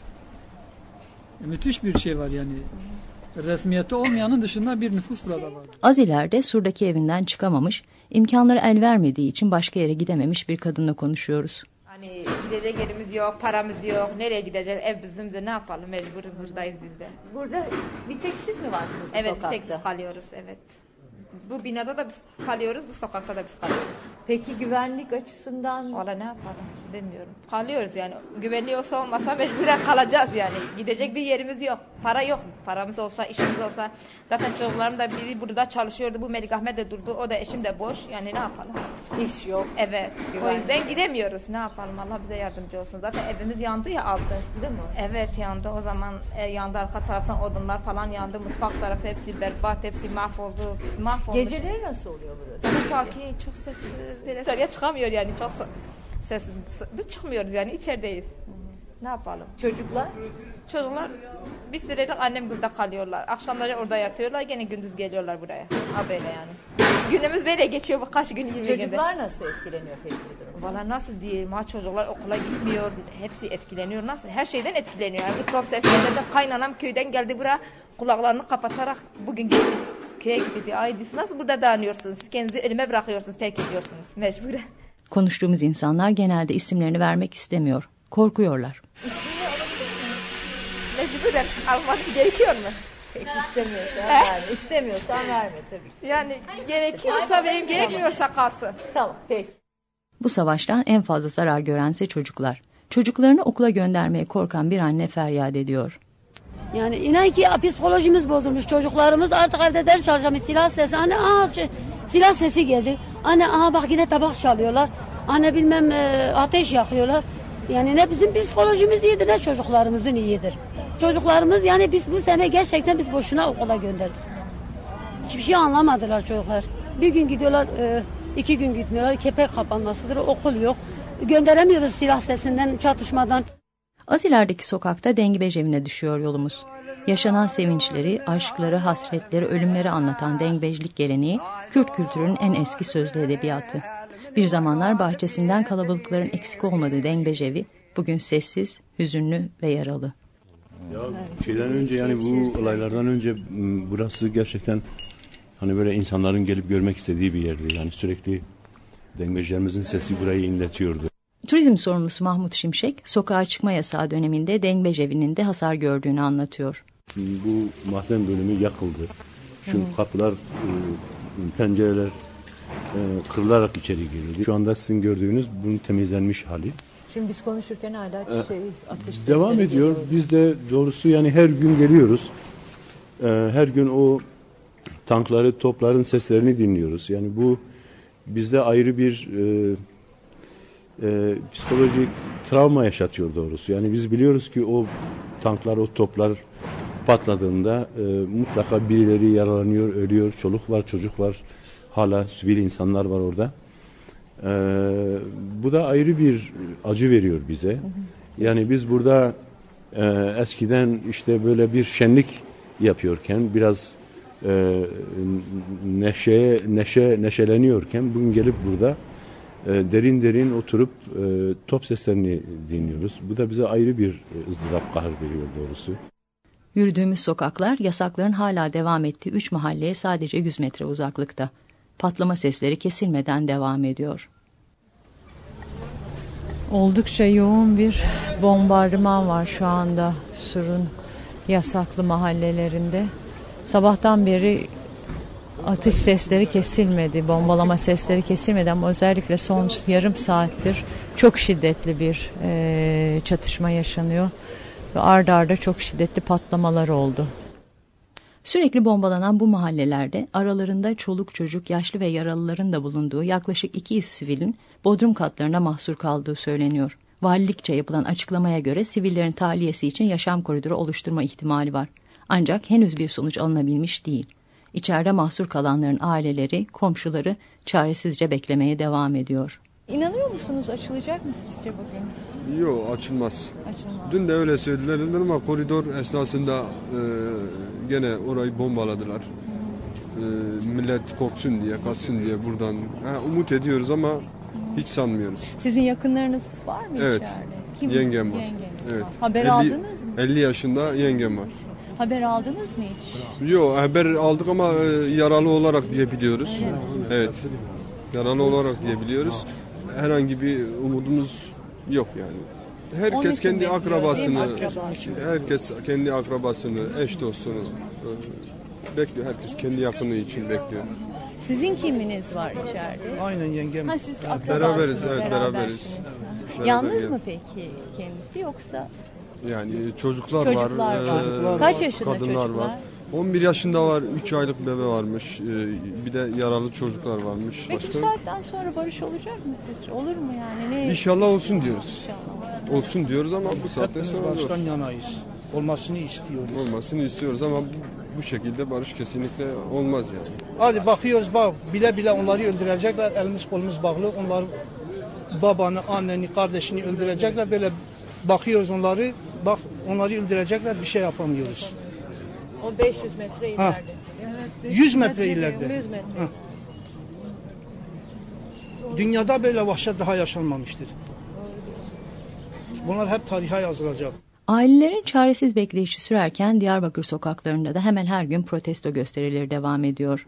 Müthiş bir şey var yani. Resmiyette olmayanın dışında bir nüfus burada var. Az ileride Sur'daki evinden çıkamamış, imkanları el vermediği için başka yere gidememiş bir kadınla konuşuyoruz. Hani gidecek yerimiz yok, paramız yok. Nereye gideceğiz? Ev bizimse ne yapalım? Mecburuz, buradayız biz de. Burada bir tek siz mi varsınız bu sokakta? Evet, tek biz kalıyoruz, evet. Bu binada da biz kalıyoruz, bu sokakta da biz kalıyoruz. Peki güvenlik açısından? Valla ne yapalım bilmiyorum. Kalıyoruz yani. Güvenli olsa olmasa mecburen kalacağız yani. Gidecek bir yerimiz yok. Para yok. Paramız olsa, işimiz olsa. Zaten çocuklarım da biri burada çalışıyordu. Bu Melik Ahmet de durdu. O da eşim de boş. Yani ne yapalım? İş yok. Evet. Güvenlik. O yüzden gidemiyoruz. Ne yapalım? Allah bize yardımcı olsun. Zaten evimiz yandı ya altı. Değil mi? Evet yandı. O zaman yandı. Arka taraftan odunlar falan yandı. Mutfak tarafı hepsi berbat. Hepsi mahvoldu. Geceleri nasıl oluyor burası? Çok sakin, çok sessiz. Dışarıya çıkamıyor yani. Çok sessiz. Biz çıkmıyoruz yani. İçerideyiz. Ne yapalım? Çocuklar? Çocuklar bir sürelik annem burada kalıyorlar. Akşamları orada yatıyorlar. Gene gündüz geliyorlar buraya. Ha böyle yani. Günümüz böyle geçiyor. Kaç gün 20 günde. Çocuklar nasıl etkileniyor peki bu durum? Valla nasıl diyeyim? Ha çocuklar okula gitmiyor. Hepsi etkileniyor. Nasıl? Her şeyden etkileniyor. Yani top seslerinde kaynanam köyden geldi buraya. Kulaklarını kapatarak bugün geldi. Köye gitti. Ay siz nasıl burada dayanıyorsunuz? Siz kendinizi ölüme bırakıyorsunuz. Terk ediyorsunuz. Mecburen. Konuştuğumuz insanlar genelde isimlerini vermek istemiyor. Korkuyorlar. İsmini alabilir miyim? Mecburen almanız gerekiyor mu? Peki istemiyorsan verme. İstemiyorsan verme tabii. Yani gerekiyorsa benim, gerekmiyorsa kalsın. Tamam peki. Bu savaştan en fazla zarar görense çocuklar. Çocuklarını okula göndermeye korkan bir anne feryat ediyor. Yani inan ki psikolojimiz bozulmuş. Çocuklarımız artık evde ders çalışamış. Silah sesi. Anne silah sesi geldi. Anne bak yine tabak çalıyorlar. Anne bilmem ateş yakıyorlar. Yani ne bizim psikolojimiz iyidir ne çocuklarımızın iyidir. Çocuklarımız yani biz bu sene gerçekten biz boşuna okula gönderdik. Hiçbir şey anlamadılar çocuklar. Bir gün gidiyorlar, 2 gün gitmiyorlar. Kepek kapanmasıdır, okul yok. Gönderemiyoruz silah sesinden, çatışmadan. Az ilerideki sokakta Dengbej evine düşüyor yolumuz. Yaşanan sevinçleri, aşkları, hasretleri, ölümleri anlatan Dengbejlik geleneği, Kürt kültürünün en eski sözlü edebiyatı. Bir zamanlar bahçesinden kalabalıkların eksik olmadığı Dengbej evi, bugün sessiz, hüzünlü ve yaralı. Ya şeyden önce yani bu olaylardan önce burası gerçekten hani böyle insanların gelip görmek istediği bir yerdi. Yani sürekli Dengbejlerimizin sesi burayı inletiyordu. Turizm sorumlusu Mahmut Şimşek, sokağa çıkma yasağı döneminde Dengbej evinin de hasar gördüğünü anlatıyor. Bu mahzen bölümü yakıldı. Şu kapılar, pencereler kırılarak içeri girildi. Şu anda sizin gördüğünüz bunun temizlenmiş hali. Şimdi biz konuşurken hala atış devam ediyor. Biz de doğrusu yani her gün geliyoruz. Her gün o tankları, topların seslerini dinliyoruz. Yani bu bizde ayrı bir psikolojik travma yaşatıyor doğrusu. Yani biz biliyoruz ki o tanklar, o toplar patladığında mutlaka birileri yaralanıyor, ölüyor. Çoluk var, çocuk var. Hala sivil insanlar var orada. Bu da ayrı bir acı veriyor bize. Yani biz burada eskiden işte böyle bir şenlik yapıyorken, biraz neşeleniyorken bugün gelip burada derin derin oturup top seslerini dinliyoruz. Bu da bize ayrı bir ızdırap, kahr veriyor doğrusu. Yürüdüğümüz sokaklar yasakların hala devam ettiği 3 mahalleye sadece 100 metre uzaklıkta. Patlama sesleri kesilmeden devam ediyor. Oldukça yoğun bir bombardıman var şu anda Sur'un yasaklı mahallelerinde. Sabahtan beri atış sesleri kesilmedi, bombalama sesleri kesilmedi ama özellikle son yarım saattir çok şiddetli bir çatışma yaşanıyor. Ve ard arda çok şiddetli patlamalar oldu. Sürekli bombalanan bu mahallelerde aralarında çoluk çocuk, yaşlı ve yaralıların da bulunduğu yaklaşık 200 sivilin bodrum katlarına mahsur kaldığı söyleniyor. Valilikçe yapılan açıklamaya göre sivillerin tahliyesi için yaşam koridoru oluşturma ihtimali var. Ancak henüz bir sonuç alınabilmiş değil. İçeride mahsur kalanların aileleri, komşuları çaresizce beklemeye devam ediyor. İnanıyor musunuz, açılacak mı sizce bugün? Yok, açılmaz. Dün de öyle söylediler ama koridor esnasında gene orayı bombaladılar. Millet korksun diye, kaçsın diye buradan. Umut ediyoruz ama hiç sanmıyoruz. Sizin yakınlarınız var mı evet, içeride? Kim? Yengem var. Evet. Haber aldınız mı? 50 yaşında yengem var. Haber aldınız mı hiç? Yok, haber aldık ama yaralı olarak diye biliyoruz. Evet. Yaralı olarak diye biliyoruz. Herhangi bir umudumuz yok yani. Herkes kendi akrabasını, herkes kendi akrabasını, eş dostunu bekliyor. Herkes kendi yakını için bekliyor. Sizin kiminiz var içeride? Aynen yengem. Ha, siz beraberiz, evet beraberiz. Yalnız mı peki kendisi yoksa? Yani çocuklar var. Kaç yaşında kadınlar çocuklar? var. 11 yaşında var, 3 aylık bebe varmış, bir de yaralı çocuklar varmış. Peki bu saatten sonra barış olacak mı sizce? Olur mu yani? İnşallah olsun diyoruz. Olsun diyoruz ama bu saatten sonra olur. Barıştan yanayız. Olmasını istiyoruz. Olmasını istiyoruz ama bu şekilde barış kesinlikle olmaz yani. Hadi bakıyoruz bak, bile bile onları öldürecekler, elimiz kolumuz bağlı. Onlar babanı, anneni, kardeşini öldürecekler. Böyle bakıyoruz onları, bak onları öldürecekler, bir şey yapamıyoruz. O 500 metre ileride. Ha. Evet, 100 metre ileride. 100 metre. Ha. Dünyada böyle vahşet daha yaşanmamıştır. Bunlar hep tarihe yazılacak. Ailelerin çaresiz bekleyişi sürerken Diyarbakır sokaklarında da hemen her gün protesto gösterileri devam ediyor.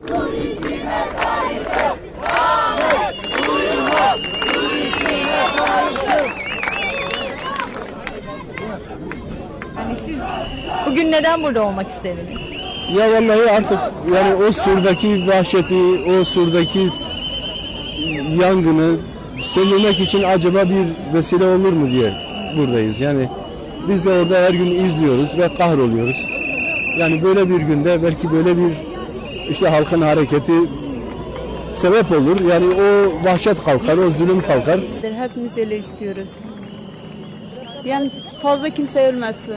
Hani siz bugün neden burada olmak istediniz? Ya vallahi artık yani o Sur'daki vahşeti, o Sur'daki yangını söndürmek için acaba bir vesile olur mu diye buradayız. Yani biz de orada her gün izliyoruz ve kahroluyoruz. Yani böyle bir günde belki böyle bir işte halkın hareketi sebep olur. Yani o vahşet kalkar, o zulüm kalkar. Hepimiz öyle istiyoruz. Yani fazla kimse ölmesin.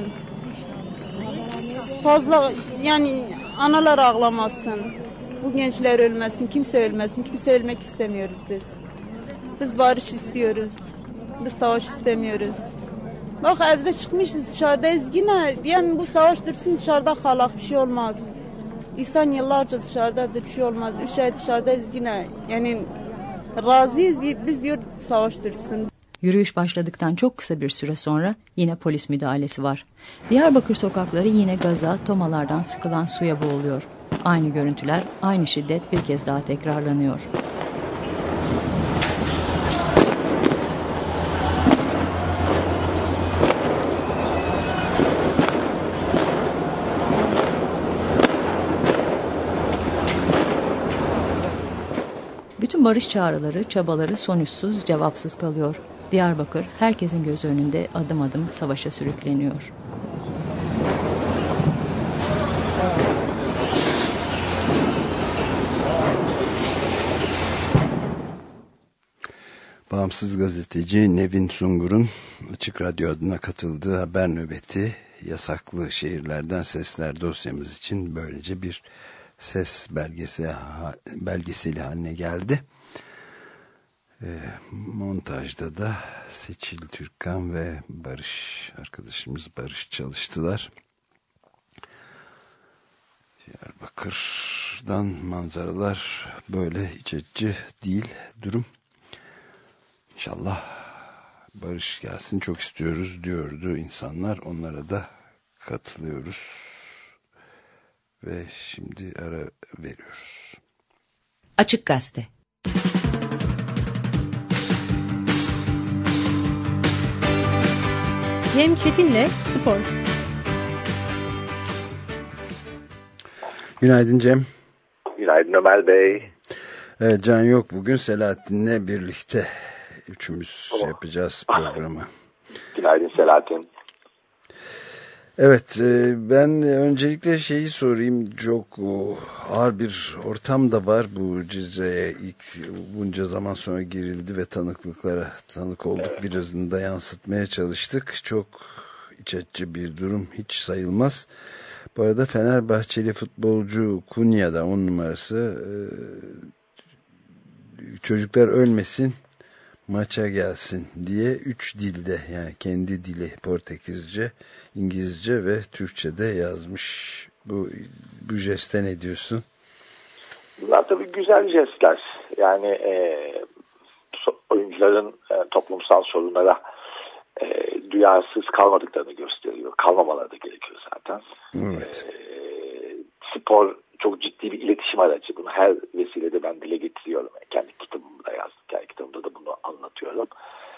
Fazla yani analar ağlamasın. Bu gençler ölmesin, kimse ölmesin. Kimse ölmek istemiyoruz biz. Biz barış istiyoruz. Biz savaş istemiyoruz. Bak evde çıkmışız, dışarıdayız yine. Yani bu savaş dursun, dışarıda kalak, bir şey olmaz. İnsan yıllarca dışarıdadır, bir şey olmaz. 3 ay dışarıdayız yine. Yani razıyız diye biz diyor savaş dursun. Yürüyüş başladıktan çok kısa bir süre sonra yine polis müdahalesi var. Diyarbakır sokakları yine gaza, tomalardan sıkılan suya boğuluyor. Aynı görüntüler, aynı şiddet bir kez daha tekrarlanıyor. Bütün barış çağrıları, çabaları sonuçsuz, cevapsız kalıyor. Diyarbakır herkesin göz önünde adım adım savaşa sürükleniyor. bağımsız gazeteci Nevin Sungur'un Açık Radyo adına katıldığı haber nöbeti yasaklı şehirlerden sesler dosyamız için böylece bir ses belgeseli haline geldi. Montajda da Seçil Türkkan ve arkadaşımız Barış çalıştılar. Diyarbakır'dan manzaralar böyle iç açıcı değil durum. İnşallah barış gelsin, çok istiyoruz diyordu insanlar. Onlara da katılıyoruz. Ve şimdi ara veriyoruz. Açık Gazete. Cem Çetin'le Spor. Günaydın Cem. Günaydın Ömer Bey. Evet, Can yok bugün, Selahattin'le birlikte üçümüz yapacağız programı. Günaydın Selahattin. Evet, ben öncelikle şeyi sorayım, çok ağır bir ortam da var bu Cizre'ye, ilk bunca zaman sonra girildi ve tanıklıklara tanık olduk, evet. Birazını da yansıtmaya çalıştık, çok iç açıcı bir durum, hiç sayılmaz. Bu arada Fenerbahçeli futbolcu Kunya'da 10 numarası çocuklar ölmesin maça gelsin diye 3 dilde, yani kendi dili Portekizce, İngilizce ve Türkçe'de yazmış. Bu jeste ne diyorsun? Bunlar tabii güzel jestler. Yani oyuncuların toplumsal sorunlara duyarsız kalmadıklarını gösteriyor. Kalmamaları da gerekiyor zaten. Evet. Spor çok ciddi bir iletişim aracı. Bunu her vesilede ben dile getiriyorum. Kendi kitabımda yazdım. Kendi kitabımda da bunu anlatıyorum.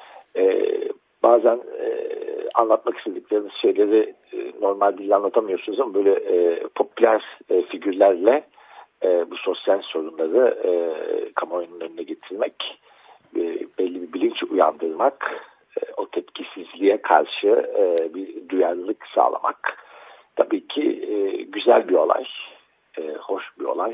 Bazen anlatmak istedikleriniz şeyleri normal dille anlatamıyorsunuz ama böyle popüler figürlerle bu sosyal sorunları kamuoyunun önüne getirmek, belli bir bilinç uyandırmak, o tepkisizliğe karşı bir duyarlılık sağlamak tabii ki güzel bir olay, hoş bir olay.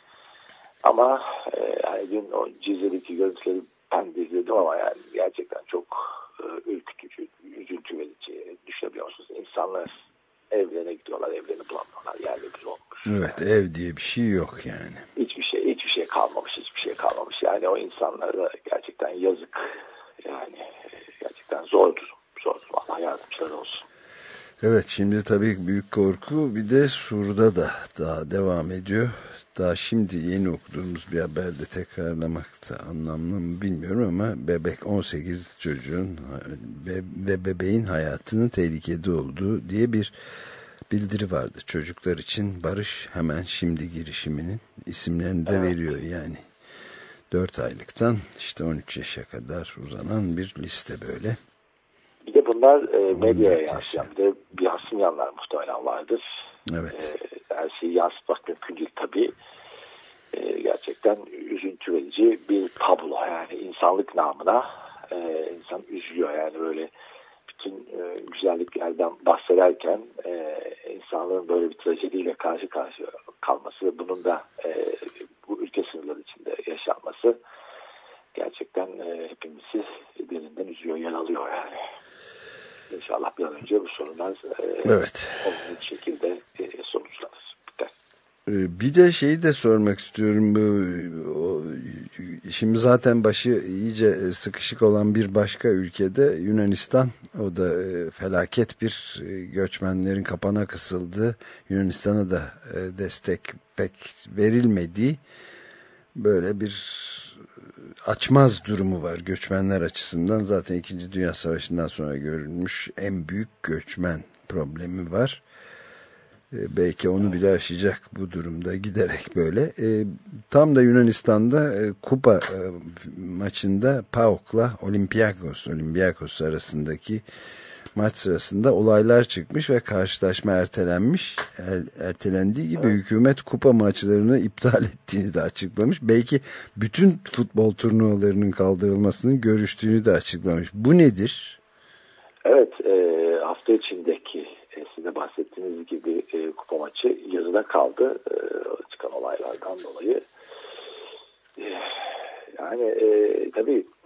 Ama yani dün o Cizre'deki görüntüleri ben de izledim ama yani gerçekten çok ürkütücü, üzüntü verici. Düşünebiliyor musunuz? İnsanlar evlerine gidiyorlar, evlerini bulamıyorlar. Yerle bir olmuş. Evet, ev diye bir şey yok yani. Hiçbir şey kalmamış. Yani o insanlara gerçekten yazık. Yani gerçekten zor durum. Allah yardımcıları olsun. Evet, şimdi tabii büyük korku bir de Sur'da da daha devam ediyor. Daha şimdi yeni okuduğumuz bir haberde tekrarlamakta anlamlı mı bilmiyorum ama 18 çocuğun ve bebeğin hayatının tehlikede olduğu diye bir bildiri vardı. Çocuklar için Barış Hemen Şimdi girişiminin isimlerini de veriyor yani. 4 aylıktan işte 13 yaşa kadar uzanan bir liste böyle. Bir de bunlar medyaya yansıyan bir yansımayanlar muhtemelen vardır. Evet. Her şeyi yansıtmak mümkün değil tabii. Gerçekten üzüntü verici bir tablo. Yani insanlık namına insan üzülüyor. Yani böyle bütün güzelliklerden bahsederken insanlığın böyle bir trajediyle karşı karşıya kalması ve bunun da bu ülke sınırları içinde yaşanması gerçekten hepimizi derinden üzüyor, yaralıyor yani. İnşallah bir an önce bu sorunlar olumlu bir şekilde sonuçlanır. Bir de şeyi de sormak istiyorum. Şimdi zaten başı iyice sıkışık olan bir başka ülkede Yunanistan, o da felaket bir göçmenlerin kapana kısıldığı, Yunanistan'a da destek pek verilmediği böyle bir açmaz durumu var göçmenler açısından. Zaten 2. Dünya Savaşı'ndan sonra görülmüş en büyük göçmen problemi var. Belki onu bile aşacak bu durumda giderek böyle. Tam da Yunanistan'da kupa maçında PAOK'la Olympiakos arasındaki maç sırasında olaylar çıkmış ve karşılaşma ertelenmiş. Ertelendiği gibi hükümet kupa maçlarını iptal ettiğini de açıklamış. Belki bütün futbol turnuvalarının kaldırılmasının görüştüğünü de açıklamış. Bu nedir? Evet, hafta içindeki size bahsettiğiniz gibi kupa maçı yarıda kaldı çıkan olaylardan dolayı. Yani tabii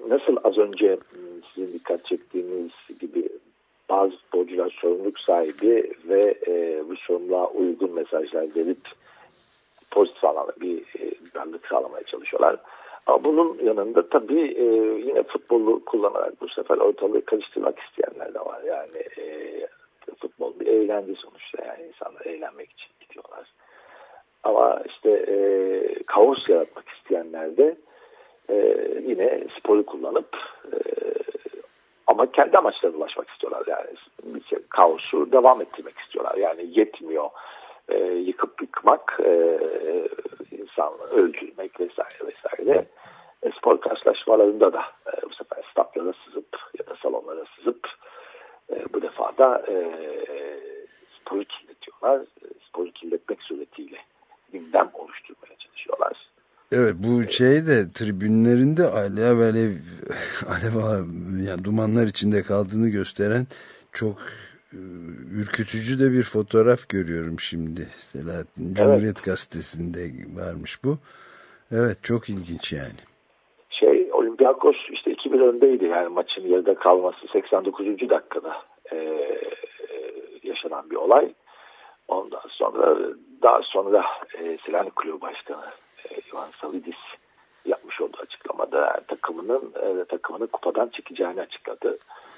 nasıl az önce sizin dikkat çektiğiniz gibi bazı futbolcular sorumluluk sahibi ve bu sorumluluğa uygun mesajlar verip pozitif anlamda bir duyarlılık sağlamaya çalışıyorlar. Ama bunun yanında tabii yine futbolu kullanarak bu sefer ortalığı karıştırmak isteyenler de var. Yani futbol bir eğlence sonuçta, yani insanlar eğlenmek için gidiyorlar. Ama işte kaos yaratmak isteyenler de yine sporu kullanıp ama kendi amaçlarına ulaşmak istiyorlar. Yani kaosu devam ettirmek istiyorlar. Yani yetmiyor yıkıp yıkmak, insanı öldürmek vesaire vesaire. Spor karşılaşmalarında da bu sefer statlara sızıp ya da salonlara sızıp bu defa da sporu kirletiyorlar. Sporu kirletmek suretiyle gündem oluşturmaya çalışıyorlar. Evet, bu şey de tribünlerinde alev yani dumanlar içinde kaldığını gösteren çok ürkütücü de bir fotoğraf görüyorum şimdi. Selahattin Cumhuriyet Gazetesi'nde varmış bu. Evet, çok ilginç yani. Olympiakos işte 2-1 öndeydi, yani maçın yarıda kalması 89. dakikada yaşanan bir olay. Ondan sonra daha sonra Selanik Kulübü Başkanı Ivan Savvidis yapmış olduğu açıklamada takımını kupadan çekeceğini açıkladı.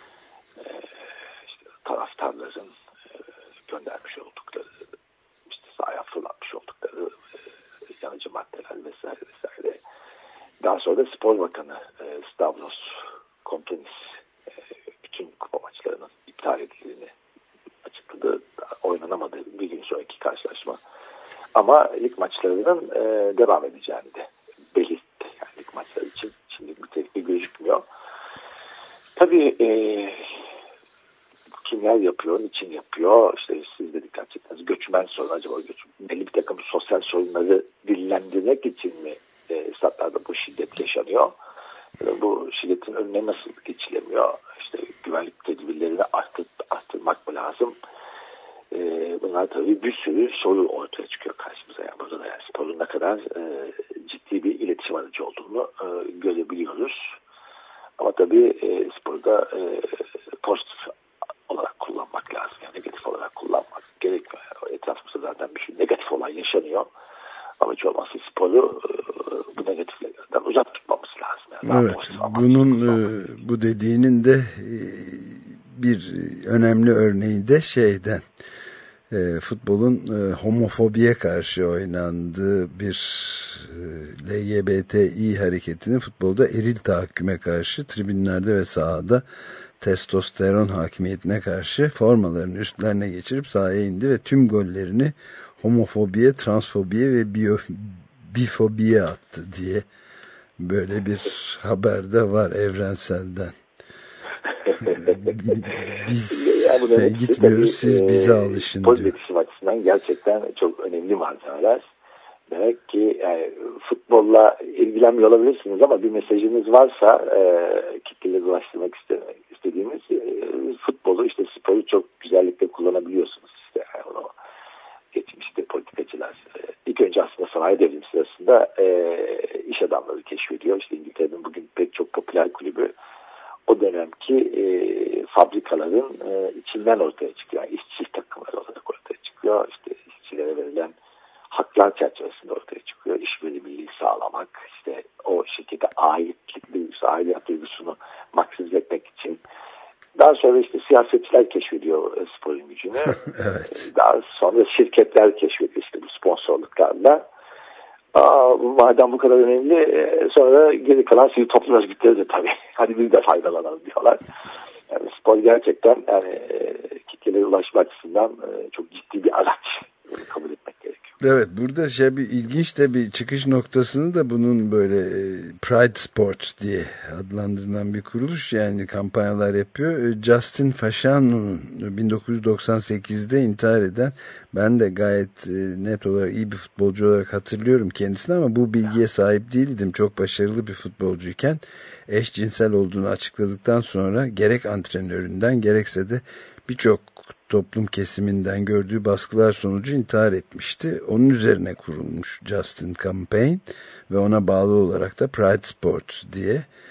İşte taraftarların göndermiş oldukları, işte sahaya fırlatmış oldukları yanıcı maddeler vesaire vesaire. Daha sonra da Spor Bakanı Stavros Kontonis bütün kupa maçlarının iptal edildiğini açıkladı. Oynanamadı bir gün sonraki karşılaşma. Ama lig maçlarının devam edeceğini de belirtti. Yani lig maçları için şimdi bir tehlike gözükmüyor. Tabii kimler yapıyor, niçin yapıyor? İşte siz de dikkat çektiniz. Göçmen sorunu, acaba belli bir takım sosyal sorunları dillendirmek için mi statlarda bu şiddet yaşanıyor? Bu şiddetin önüne nasıl geçilemiyor? İşte güvenlik tedbirlerini arttırmak mı lazım? Bunlar tabii bir sürü soru ortaya çıkıyor karşımıza. Yani burada da yani sporun ne kadar ciddi bir iletişim aracı olduğunu görebiliyoruz. Ama tabii sporda pozitif olarak kullanmak lazım. Yani negatif olarak kullanmak gerekmiyor. Yani etrafımızda zaten bir sürü negatif olay yaşanıyor. Ama hiç olmazsa sporu bu negatiflerden uzak tutmamız lazım. Yani evet, bu dediğinin de bir önemli örneği de futbolun homofobiye karşı oynandığı bir LGBTİ hareketinin futbolda eril tahakküme karşı tribünlerde ve sahada testosteron hakimiyetine karşı formalarını üstlerine geçirip sahaya indi ve tüm gollerini homofobiye, transfobiye ve bifobiye attı diye böyle bir haber de var Evrensel'den. Biz gitmiyoruz, siz bize alışın diyor. Pozitif açısından gerçekten çok önemli malzemeler. Demek ki yani futbolla ilgilenmiyor olabilirsiniz ama bir mesajınız varsa kitleleri ulaştırmak istediğimiz futbolu, işte sporu çok güzellikle kullanabiliyorsunuz. İşte yani onu geçmişte politikacılar ilk önce aslında sanayi devrimi sırasında iş adamları keşfediyor. İşte İngiltere'nin bugün pek çok popüler kulübü o dönemki fabrikaların içinden ortaya çıkıyor. Yani işçi takımları olarak ortaya çıkıyor. İşte işçilere verilen haklar çerçevesinde ortaya çıkıyor. İş verimliliği sağlamak, işte o şirkete aitlik duygusu, aidiyet duygusunu maksimize etmek için. Daha sonra işte siyasetçiler keşfediyor sporun gücünü. Evet. Daha sonra şirketler keşfediyor işte bu sponsorluklarla. Madem bu kadar önemli, sonra geri kalan sivil toplum örgütleri de tabii hadi biz de faydalanalım diyorlar. Yani spor gerçekten yani kitlelere ulaşma açısından çok ciddi bir araç, kabul etmek gerekiyor. Evet, burada bir ilginç de bir çıkış noktasını da bunun böyle Pride Sports diye adlandırılan bir kuruluş yani kampanyalar yapıyor. Justin Fashanu 1998'de intihar eden, ben de gayet net olarak iyi bir futbolcu olarak hatırlıyorum kendisini ama bu bilgiye sahip değildim. Çok başarılı bir futbolcuyken eşcinsel olduğunu açıkladıktan sonra gerek antrenöründen gerekse de birçok toplum kesiminden gördüğü baskılar sonucu intihar etmişti. Onun üzerine kurulmuş Justin Campaign ve ona bağlı olarak da Pride Sports diye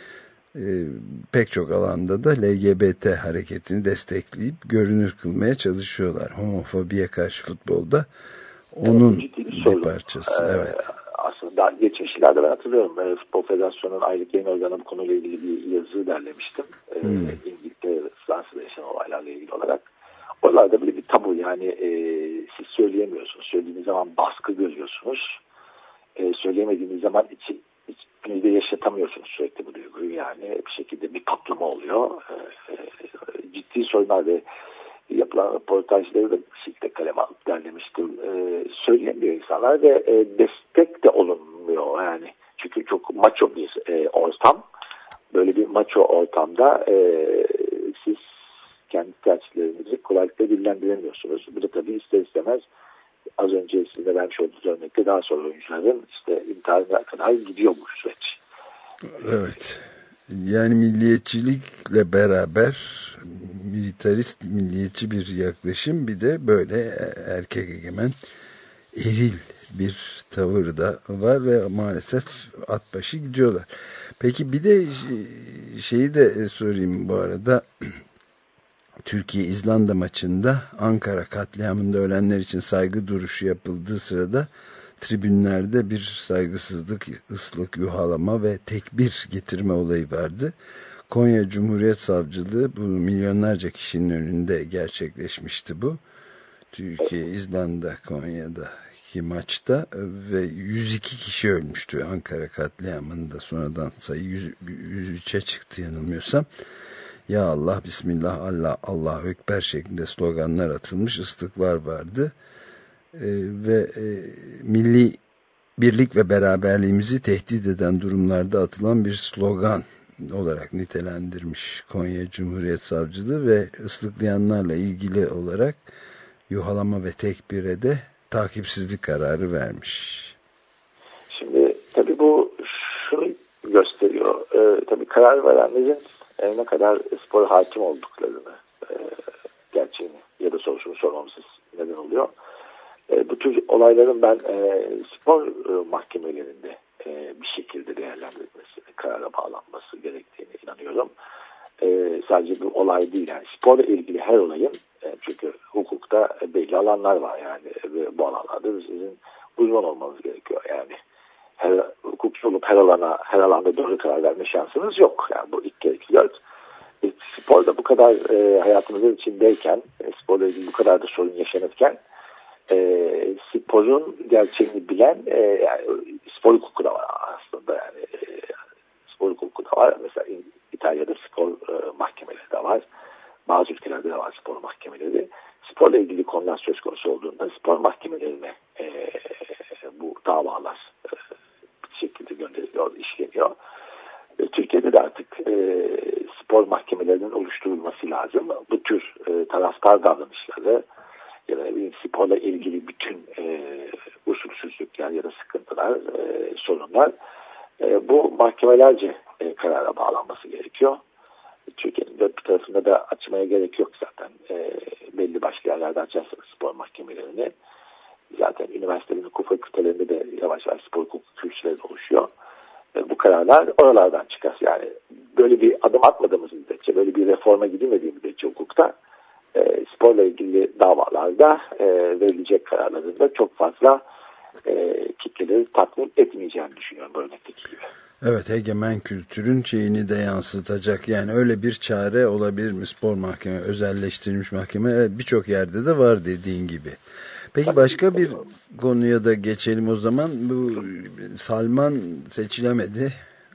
pek çok alanda da LGBT hareketini destekleyip görünür kılmaya çalışıyorlar. Homofobiye karşı futbolda onun bir parçası. Evet. Aslında daha geçmiş yıllarda ben hatırlıyorum. Futbol Federasyonu'nun aylık yayın organı bu konuyla ilgili bir yazı derlemiştim. İngiltere, Fransa'da yaşanan olaylarla ilgili olarak. Oralarda böyle bir tabu, yani siz söyleyemiyorsunuz. Söylediğiniz zaman baskı görüyorsunuz. Söyleyemediğiniz zaman içinizde yaşatamıyorsunuz sürekli bu duyguyu. Yani bir şekilde bir patlama oluyor. Ciddi sorunlar ve yapılan röportajları da bir şekilde kaleme alıp derlemiştim. Söyleyemiyor insanlar ve destek de olunmuyor. Yani çünkü çok maço bir ortam. Böyle bir maço ortamda siz kendi tercihlerinizi kolaylıkla dillendiremiyorsunuz. Bu da tabii ister istemez az önce size vermiş olduğunuz örnekte daha sonra oyuncuların işte imtihanına kadar gidiyor bu süreç. Evet. Yani milliyetçilikle beraber militarist, milliyetçi bir yaklaşım, bir de böyle erkek egemen eril bir tavır da var ve maalesef at başı gidiyorlar. Peki bir de şeyi de sorayım bu arada. Türkiye-İzlanda maçında Ankara katliamında ölenler için saygı duruşu yapıldığı sırada tribünlerde bir saygısızlık, ıslık, yuhalama ve tekbir getirme olayı vardı. Konya Cumhuriyet Savcılığı bu milyonlarca kişinin önünde gerçekleşmişti bu. Türkiye-İzlanda Konya'daki maçta ve 102 kişi ölmüştü Ankara katliamında. Sonradan sayı 103'e çıktı yanılmıyorsam. Ya Allah, Bismillah, Allah, Allahu Ekber şeklinde sloganlar atılmış, ıslıklar vardı. Ve milli birlik ve beraberliğimizi tehdit eden durumlarda atılan bir slogan olarak nitelendirmiş Konya Cumhuriyet Savcılığı ve ıslıklayanlarla ilgili olarak yuhalama ve tekbire de takipsizlik kararı vermiş. Şimdi tabii bu şunu gösteriyor. Tabii karar verenlerin ne kadar spor hakim olduklarını, gerçeğini ya da sorusunu sormamız neden oluyor. Bu tür olayların ben spor mahkemelerinde bir şekilde değerlendirilmesi, karara bağlanması gerektiğine inanıyorum. Sadece bu olay değil, yani sporla ilgili her olayın, çünkü hukukta belli alanlar var yani ve bu alanlarda sizin uzman olmanız gerekiyor. Yani hukukçu olup her alanda doğru karar verme şansınız yok. Yani bu ilk gerekiyor. Sporda bu kadar hayatımızın içindeyken, sporla ilgili bu kadar da sorun yaşanırken sporun gerçeğini bilen, yani spor hukuku da var aslında, yani spor hukuku da var. Mesela İtalya'da spor mahkemeleri de var. Bazı ülkelerde de var spor mahkemeleri. Sporla ilgili konular söz konusu olduğunda spor mahkemelerine bu davalar bir şekilde gönderiliyor, işleniyor. Türkiye'de de artık spor mahkemelerinin oluşturulması lazım. Bu tür taraftar davranışları ya da sporla ilgili bütün usulsüzlükler ya da sıkıntılar, sorunlar bu mahkemelerce karara bağlanması gerekiyor. Türkiye'nin dört bir tarafında da açmaya gerek yok zaten. Belli başlı yerlerde açarsanız spor mahkemelerini, zaten üniversitelerin hukuk fakültelerinde de yavaş yavaş spor hukuk kürsüleri de oluşuyor. Bu kararlar oralardan çıkar. Yani böyle bir adım atmadığımız müddetçe, böyle bir reforma gidilmediği müddetçe hukukta sporla ilgili davalarda verilecek kararlarında çok fazla kitleleri tatmin etmeyeceğini düşünüyorum bu örnekteki gibi. Evet, egemen kültürün şeyini de yansıtacak. Yani öyle bir çare olabilir mi? Spor mahkeme, özelleştirilmiş mahkeme, evet, birçok yerde de var dediğin gibi. Peki başka bir konuya da geçelim o zaman. Bu Salman seçilemedi.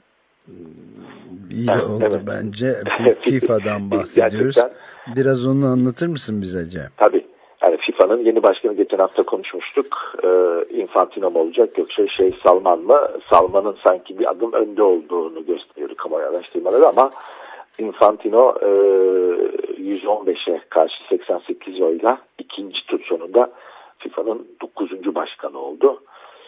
İyi de oldu, evet, bence. FIFA'dan bahsediyoruz. Gerçekten. Biraz onu anlatır mısın bize Cem? Tabii. Yani FIFA'nın yeni başkanı geçen hafta konuşmuştuk. Infantino mu olacak yoksa Salman mı? Salman'ın sanki bir adım önde olduğunu gösteriyordu kamuoyu araştırmaları ama Infantino 115'e karşı 88 oyla ikinci tur sonunda FIFA'nın 9. başkanı oldu.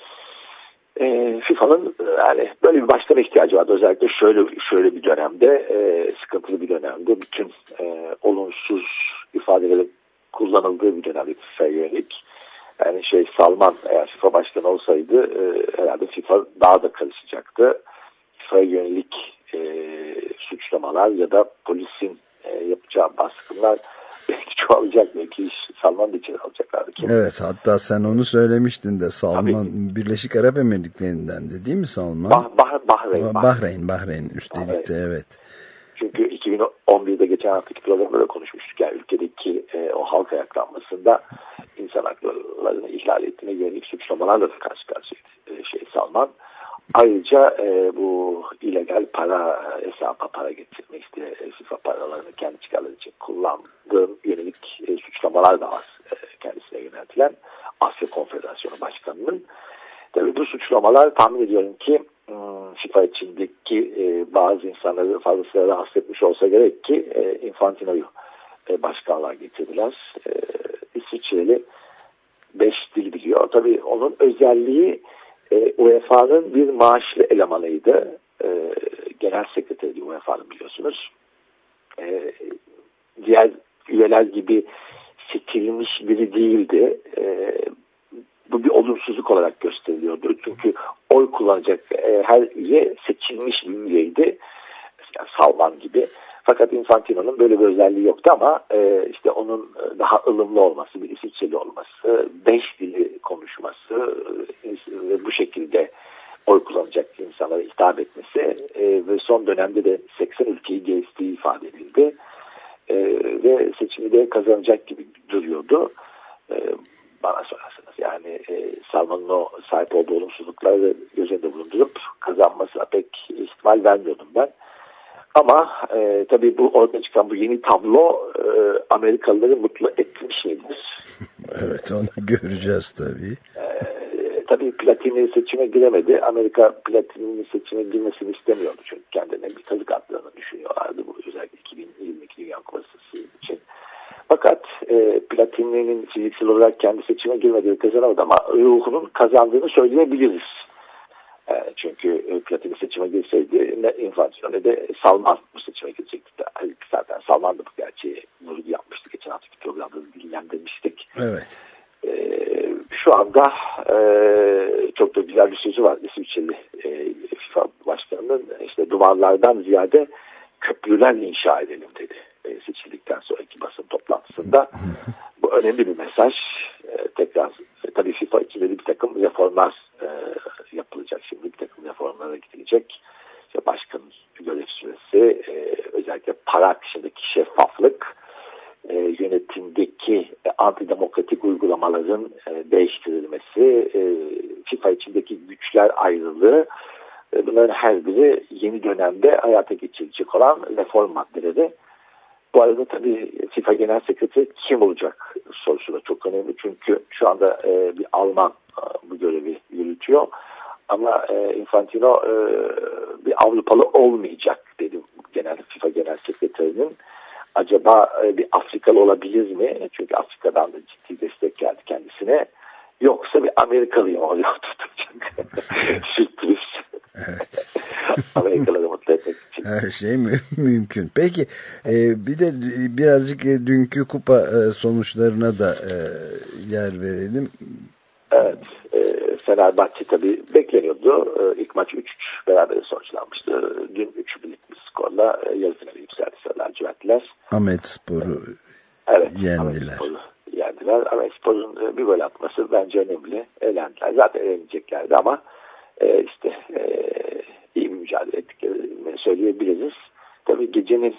FIFA'nın yani böyle bir başkana ihtiyacı vardı. Özellikle şöyle bir dönemde, sıkıntılı bir dönemde, bütün olumsuz ifadelerin kullanıldığı bir dönemde FIFA'ya yönelik. Yani Salman eğer FIFA başkanı olsaydı herhalde FIFA daha da karışacaktı. FIFA'ya yönelik suçlamalar ya da polisin yapacağı baskınlar belki çoğalacak, belki iş Salman da içeri alacaklardı. Evet, hatta sen onu söylemiştin de Salman tabii. Birleşik Arap Emirlikleri'nden de değil mi Salman? Bahreyn üstelik de evet. Çünkü 2011'de geçen haftaki programda da konuşmuştuk. Yani ülkedeki o halk ayaklanmasında insan haklarını ihlal ettiğine yönelik suçlamalarla da karşı karşıyaydı Salman. Ayrıca bu illegal hesaba para getirme, işte FIFA paralarını kendi çıkarları için kullandığım yönelik suçlamalar da var kendisine yöneltilen Asya Konfederasyonu Başkanı'nın. Tabii bu suçlamalar tahmin ediyorum ki FIFA içindeki bazı insanları fazlasıyla rahatsız etmiş olsa gerek ki Infantino'yu başkanlığa getirdiler. İsviçreli 5 dil biliyor. Tabii onun özelliği UEFA'nın bir maaşlı elemanıydı. Genel sekreteri UEFA'nın biliyorsunuz. Diğer üyeler gibi seçilmiş biri değildi. Bu bir olumsuzluk olarak gösteriliyordu. Çünkü oy kullanacak her üye seçilmiş bir üyeydi. Yani Salman gibi. Fakat Infantino'nun böyle bir özelliği yoktu ama işte onun daha ılımlı olması, bir İsviçreli olması, 5 dili konuşması ve bu şekilde oy kullanacak insanlara hitap etmesi ve son dönemde de 80 ülkeyi gezdiği ifade edildi. Ve seçimi de kazanacak gibi duruyordu. Bana sorarsanız yani Salman'ın o sahip olduğu olumsuzlukları göz önünde bulundurup kazanmasına pek ihtimal vermiyordum ben. Ama tabii bu ortaya çıkan bu yeni tablo Amerikalıları mutlu etmiş midir? Evet, onu göreceğiz tabii. Tabii Platini seçime giremedi. Amerika Platini'nin seçime girmesini istemiyordu. Çünkü kendilerine bir kazık attığını düşünüyorlardı. Bu özellikle 2022 Dünya Kupası için. Fakat Platini'nin fiziksel olarak kendi seçime girmediği kazanamadı ama ruhunun kazandığını söyleyebiliriz. Çünkü Platini seçime girseydi ne Infantino ne de Salman bu seçime girecekti. Zaten Salman da bu gerçeği vurgu yapmıştı. Geçen haftaki programda dillendirmiştik. Evet. Şu anda çok da güzel bir sözü var İsviçreli FIFA Başkanı'nın. İşte duvarlardan ziyade köprüler inşa edelim dedi. Seçildikten sonraki basın toplantısında. Bu önemli bir mesaj. Tekrar tabii FIFA içinde bir takım reformlar yapılacak. Şimdi bir takım reformlara gidilecek. İşte başkanın görev süresi, özellikle para akışındaki şeffaflık, yönetimdeki antidemokratik uygulamaların değiştirilmesi, FIFA içindeki güçler ayrılığı, bunların her biri yeni dönemde hayata geçirilecek olan reform maddeleri. Bu arada tabii FIFA Genel Sekreteri kim olacak sorusu da çok önemli. Çünkü şu anda bir Alman bu görevi yürütüyor. Ama Infantino bir Avrupalı olmayacak dedi FIFA Genel Sekreterinin. Acaba bir Afrikalı olabilir mi? Çünkü Afrika'dan da ciddi destek geldi kendisine. Yoksa bir Amerikalıyım oluyor tutacak. Sürpriz. Evet. Amerikalıları mutlu etmek için. Her şey mümkün. Peki bir de birazcık dünkü kupa sonuçlarına da yer verelim. Evet. Fenerbahçe tabii bekleniyordu. İlk maç 3-3 beraber sonuçlanmıştı. Dün 3-1'lik bir skorla yarı finale yükseldi Lacivertliler. Ahmetspor'u yendiler. Ahmetspor'u yendiler. Ahmetspor'un bir gol atması bence önemli. Elendiler. Zaten eleneceklerdi ama iyi bir mücadele ettiklerini söyleyebiliriz. Tabii gecenin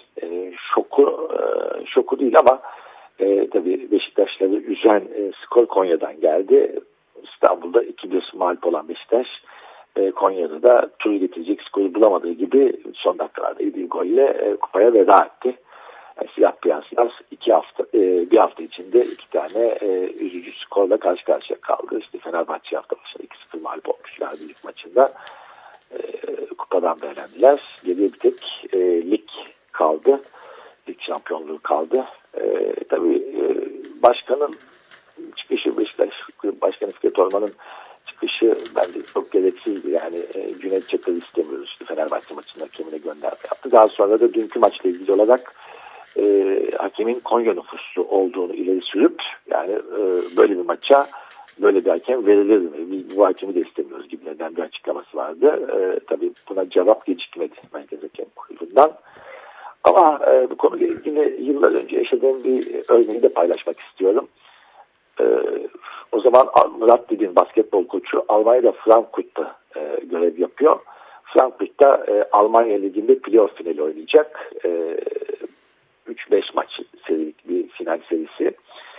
şoku değil ama tabii Beşiktaşları üzen skor Konya'dan geldi. İstanbul'da 2-1 mağlup olan Beşiktaş Konya'da da turu getirecek skoru bulamadığı gibi son dakikalarda yediği golle kupaya veda etti. Siyah Prensler bir hafta içinde 2 tane üzücü skorla karşı karşıya kaldı. İşte Fenerbahçe hafta başında 2-0 mağlup olmuşlardı ilk maçında. Kupadan da elendiler. Geriye bir tek lig kaldı. Lig şampiyonluğu kaldı. Tabii başkanın çıkışı, Beşiktaş Başkanı Fikret Orman'ın çıkışı bence çok gereksizdi. Yani Cüneyt Çakır'ı istemiyoruz. İşte Fenerbahçe maçında hakemine gönderme yaptı. Daha sonra da dünkü maçla ilgili olarak hakemin Konya nüfuslu olduğunu ileri sürüp yani böyle bir maça böyle bir hakem verilir mi? Bu hakemi de istemiyoruz gibi neden bir açıklaması vardı. Tabii buna cevap gecikmedi Merkez Hakem Kurulu'ndan. Ama bu konuyla ilgili yıllar önce yaşadığım bir örneği de paylaşmak istiyorum. O zaman Murat Didin basketbol koçu Almanya'da Frankfurt'ta görev yapıyor. Frankfurt'ta Almanya Ligi'nde playoff finali oynayacak. 3-5 maç serilik bir final serisi.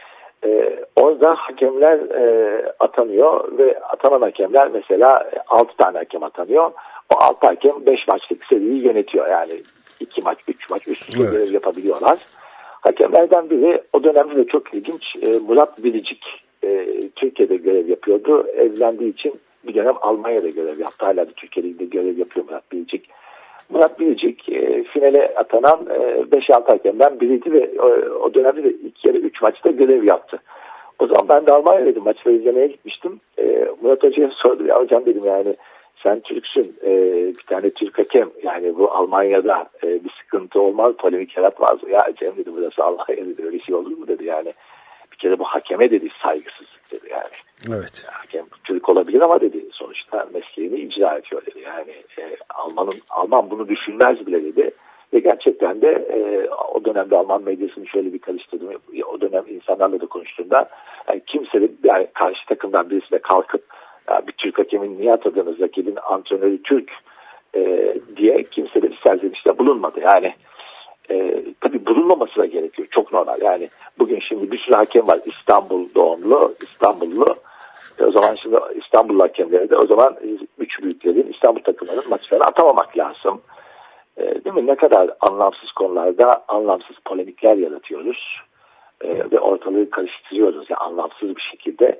Orada hakemler atanıyor ve atanan hakemler mesela 6 tane hakem atanıyor. O 6 hakem 5 maçlık seriyi yönetiyor. Yani 2 maç, 3 maç üst üste görev yapabiliyorlar. Hakemlerden biri o dönemde de çok ilginç Murat Bilicik Türkiye'de görev yapıyordu. Evlendiği için bir dönem Almanya'da görev yaptı. Hala da Türkiye'de görev yapıyor Murat Bilicik. Murat Bilicik finale atanan 5-6 hakemden biriydi ve o dönemde de 2 ya da 3 maçta görev yaptı. O zaman ben de Almanya'daydım. Maçları izlemeye gitmiştim. Murat Hoca'ya sordum. Ya hocam dedim yani sen Türksün. Bir tane Türk hakem. Yani bu Almanya'da bir sıkıntı olmaz. Polemik yaratmaz. Ya Cem dedi burası Almanya dedi. Öyle şey olur mu dedi yani. Bir kere bu hakeme dedi saygısızlık dedi yani. Evet. Hakem Türk olabilir ama dedi sonuçta mesleğini icra ediyor dedi. Yani Alman bunu düşünmez bile dedi. Ve gerçekten de o dönemde Alman medyasını şöyle bir karıştırdım. O dönem insanlarla da konuştuğumda yani kimse de yani karşı takımdan birisine kalkıp ya bir Türk hakemin niye atadığınız rakibin antrenörü Türk diye kimse de bir serzenişte bulunmadı. Yani tabii bulunmaması da gerekiyor. Çok normal. Yani bugün şimdi bir sürü hakem var. İstanbul doğumlu, İstanbullu. O zaman şimdi İstanbul hakemleri de o zaman 3 büyüklerin İstanbul takımlarının maçlarını atamamak lazım. Değil mi? Ne kadar anlamsız konularda anlamsız polemikler yaratıyoruz. Ve ortalığı karıştırıyoruz. Yani anlamsız bir şekilde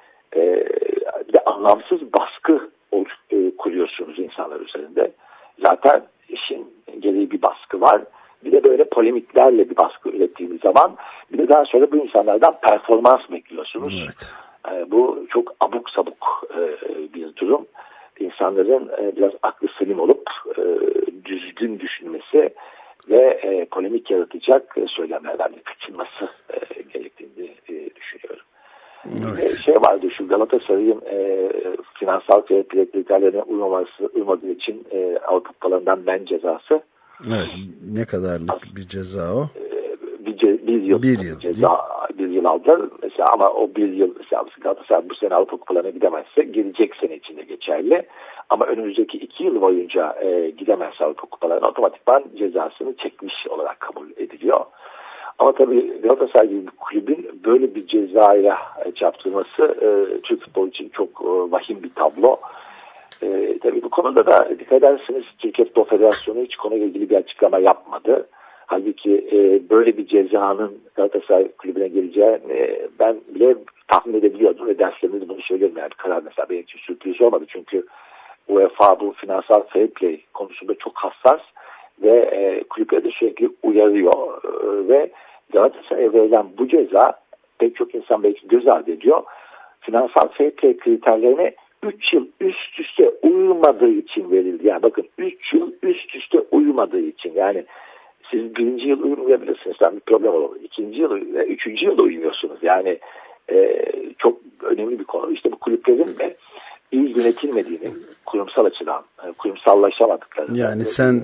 ve anlamsız baskı kuruyorsunuz insanlar üzerinde. Zaten işin gereği bir baskı var. Bir de böyle polemiklerle bir baskı ürettiğimiz zaman bir de daha sonra bu insanlardan performans bekliyorsunuz. Evet. Bu çok abuk sabuk bir durum. İnsanların biraz aklı selim olup düzgün düşünmesi ve polemik yaratacak söylemlerden kaçınması gerektiğini düşünüyorum. Evet. Şey vardı şu Galatasaray'ın finansal kriterlerine uymadığı için Avrupa Kupalarından men cezası. Evet. Ne kadarlık bir ceza o? Bir yıl ceza, bir yıl aldılar mesela ama o bir yıl mesela Galatasaray bu sene Avrupa Kupalarına gidemezse gelecek sene içinde geçerli ama önümüzdeki 2 yıl boyunca gidemezse Avrupa Kupalarına otomatikman cezasını çekmiş olarak kabul ediliyor. Ama tabii Galatasaray gibi bir kulübün böyle bir cezaya çarptırması Türk futbolu için çok vahim bir tablo. Tabii bu konuda da dikkat ederseniz Türkiye Futbol Federasyonu hiç konuyla ilgili bir açıklama yapmadı. Halbuki böyle bir cezanın Galatasaray kulübüne geleceğini ben bile tahmin edebiliyordum ve derslerimde de bunu söylüyorum. Yani karar mesela benim için sürpriz olmadı çünkü UEFA bu finansal fair play konusunda çok hassas ve kulüpleri de sürekli uyarıyor ve Galatasaray'a verilen bu ceza pek çok insan belki göz ardı ediyor. Finansal fair play kriterlerine 3 yıl üst üste uymadığı için verildi. Yani bakın 3 yıl üst üste uymadığı için yani siz 1. yıl uymayabilirsiniz. Bir problem olur. 2. yıl ve 3. yılda uymuyorsunuz. Yani çok önemli bir konu. İşte bu kulüplerin de iyi yönetilmediğini kurumsal açıdan kurumsallaşamadıklarını. Yani sen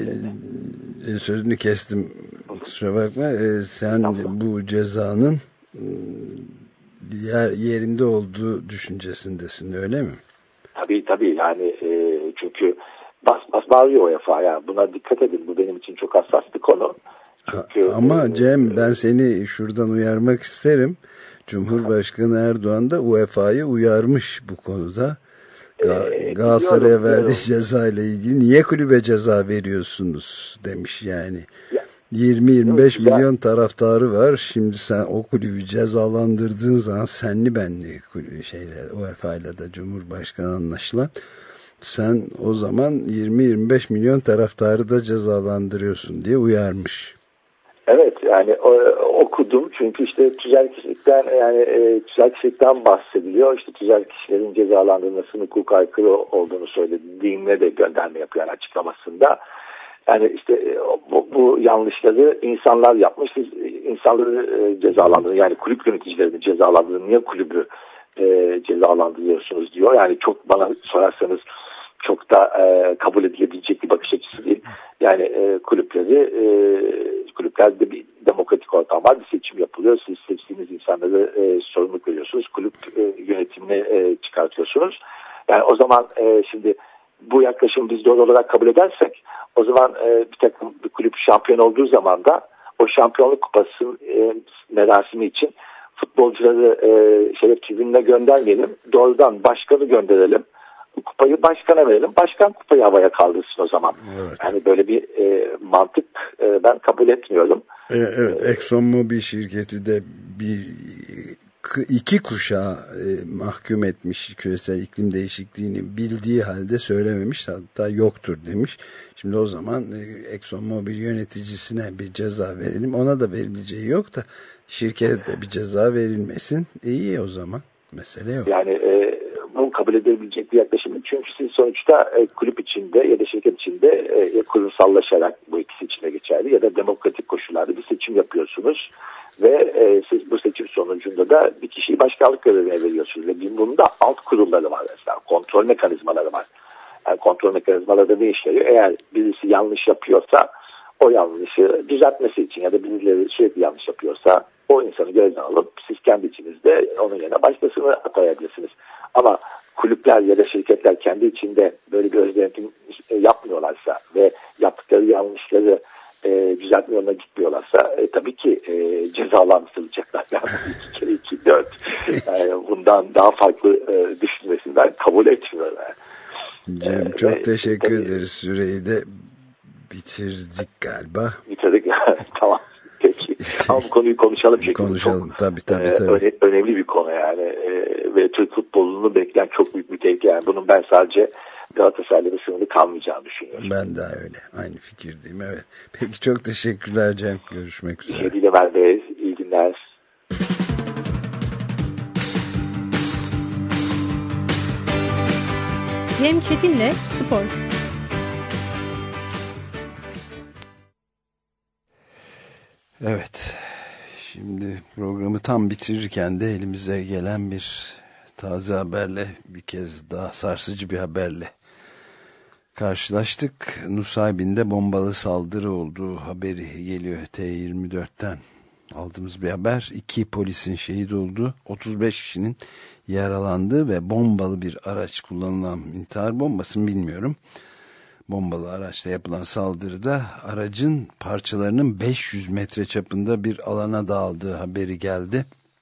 sözünü kestim. Kusura bakma. Sen bu cezanın yerinde olduğu düşüncesindesin öyle mi? Tabii yani çünkü bas bağırıyor UEFA yani buna dikkat edin bu benim için çok hassas bir konu. Çünkü, ama Cem ben seni şuradan uyarmak isterim. Cumhurbaşkanı Erdoğan da UEFA'yı uyarmış bu konuda. Galatasaray'a verdiği ceza ile ilgili niye kulübe ceza veriyorsunuz demiş yani. 20-25 milyon taraftarı var. Şimdi sen o kulübü cezalandırdığın zaman senli benli UEFA ile de Cumhurbaşkanı anlaşılan sen o zaman 20-25 milyon taraftarı da cezalandırıyorsun diye uyarmış. Evet yani okudum çünkü işte tüzel kişilikten bahsediliyor. İşte tüzel kişilerin cezalandırılmasının hukuka aykırı olduğunu söyledi. Dinle de gönderme yapıyor yani açıklamasında. Yani işte bu yanlışları insanlar yapmış. İnsanları cezalandırın. Yani kulüp yöneticilerini cezalandırın. Niye kulübü cezalandırıyorsunuz diyor. Yani çok bana sorarsanız çok da kabul edilebilecek bir bakış açısı meselesi değil. Yani kulüplerde bir demokratik ortam var. Bir seçim yapılıyor. Siz seçtiğiniz insanları sorumluluk veriyorsunuz. Kulüp yönetimini çıkartıyorsunuz. Yani o zaman şimdi bu yaklaşımı biz doğru olarak kabul edersek o zaman bir kulüp şampiyon olduğu zaman da o şampiyonluk kupası merasimi için futbolcuları şeref tribününe göndermeyelim. Doğrudan başkanı gönderelim. Kupayı başkana verelim. Başkan kupayı havaya kaldırsın o zaman. Evet. Yani böyle bir mantık ben kabul etmiyorum. Evet. ExxonMobil şirketi de iki kuşağı mahkum etmiş, küresel iklim değişikliğini bildiği halde söylememiş, hatta yoktur demiş. Şimdi o zaman ExxonMobil yöneticisine bir ceza verelim. Ona da verileceği yok da şirkete de bir ceza verilmesin. İyi o zaman. Mesele yok. Yani bu kabul edilebilecek bir yaklaşım. Çünkü siz sonuçta kulüp içinde ya da şirket içinde kurumsallaşarak, bu ikisi içinde geçerli, ya da demokratik koşullarda bir seçim yapıyorsunuz. Ve siz bu seçim sonucunda da bir kişiyi başkanlık görevine veriyorsunuz. Ve bunun da alt kurulları var mesela. Kontrol mekanizmaları var. Yani kontrol mekanizmaları da ne işe yarıyor? Eğer birisi yanlış yapıyorsa o yanlışı düzeltmesi için ya da birileri sürekli yanlış yapıyorsa o insanı gözden alıp siz kendi içinizde onun yerine başkasını atayabilirsiniz. Ama kulüpler ya da şirketler kendi içinde böyle bir özdenetim yapmıyorlarsa ve yaptıkları yanlışları düzeltme yoluna gitmiyorlarsa tabii ki cezalandırılacaklar. Yani 2 kere 2 4. Yani bundan daha farklı düşünmesini ben kabul etmiyorum. Cem çok teşekkür ederiz. Süreyi de bitirdik galiba. Bitirdik. Tamam. Peki. Ama bu konuyu konuşalım. Çünkü konuşalım. Tabii. Önemli bir konu yani. Ve Türk futbolunu bekleyen çok büyük bir tehlike. Yani bunun ben sadece Galatasaray'da sınırlı kalmayacağını düşünüyorum. Ben de öyle. Aynı fikirdeyim. Evet. Peki çok teşekkürler Cem. Görüşmek üzere. Sevgiyle ben de. İyi günler. Cem Çetin'le Spor. Evet. Şimdi programı tam bitirirken de elimize gelen bir taze haberle, bir kez daha sarsıcı bir haberle karşılaştık. Nusaybin'de bombalı saldırı olduğu haberi geliyor. T24'ten aldığımız bir haber. 2 polisin şehit olduğu, 35 kişinin yaralandığı ve bombalı bir araç kullanılan, intihar bombası mı bilmiyorum, bombalı araçla yapılan saldırıda aracın parçalarının 500 metre çapında bir alana dağıldığı haberi geldi.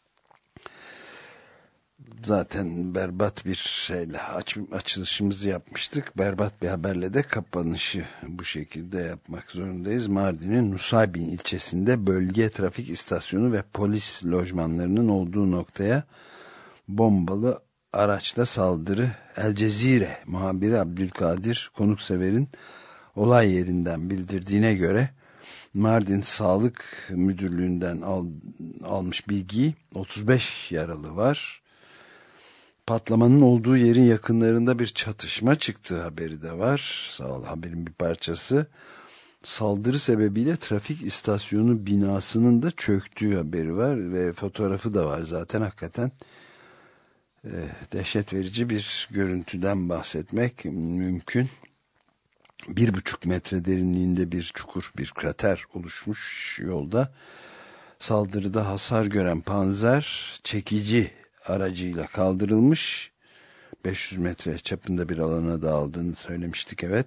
Zaten berbat bir şeyle açılışımızı yapmıştık. Berbat bir haberle de kapanışı bu şekilde yapmak zorundayız. Mardin'in Nusaybin ilçesinde bölge trafik istasyonu ve polis lojmanlarının olduğu noktaya bombalı araçla saldırı. El Cezire muhabiri Abdülkadir Konuksever'in olay yerinden bildirdiğine göre Mardin Sağlık Müdürlüğü'nden almış bilgiyi 35 yaralı var. Patlamanın olduğu yerin yakınlarında bir çatışma çıktığı haberi de var. Sağ ol, haberin bir parçası. Saldırı sebebiyle trafik istasyonu binasının da çöktüğü haberi var ve fotoğrafı da var zaten. Hakikaten dehşet verici bir görüntüden bahsetmek mümkün. 1,5 metre derinliğinde bir çukur, bir krater oluşmuş yolda. Saldırıda hasar gören Panzer çekici aracıyla kaldırılmış. 500 metre çapında bir alana dağıldığını söylemiştik, evet.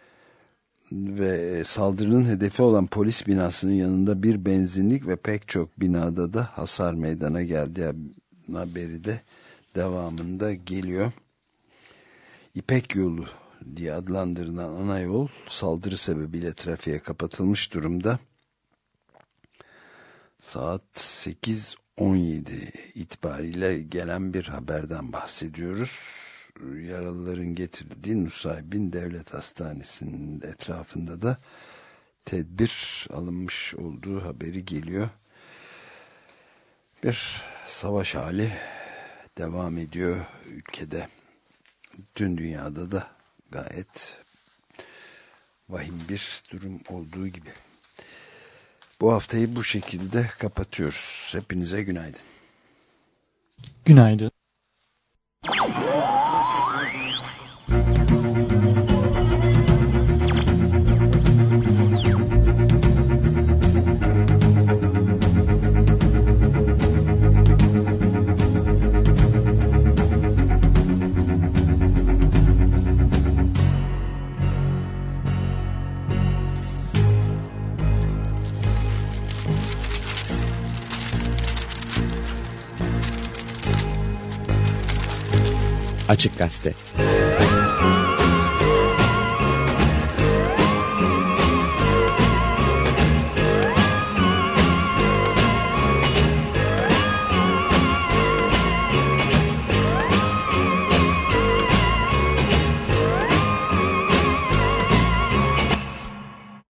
Ve saldırının hedefi olan polis binasının yanında bir benzinlik ve pek çok binada da hasar meydana geldi. Haberi de devamında geliyor. İpek Yolu diye adlandırılan ana yol saldırı sebebiyle trafiğe kapatılmış durumda. Saat 8:17 itibariyle gelen bir haberden bahsediyoruz. Yaralıların getirildiği Nusaybin Devlet Hastanesi'nin etrafında da tedbir alınmış olduğu haberi geliyor. Bir savaş hali devam ediyor ülkede. Tüm dünyada da gayet vahim bir durum olduğu gibi. Bu haftayı bu şekilde kapatıyoruz. Hepinize günaydın. Günaydın. Açık Gazete.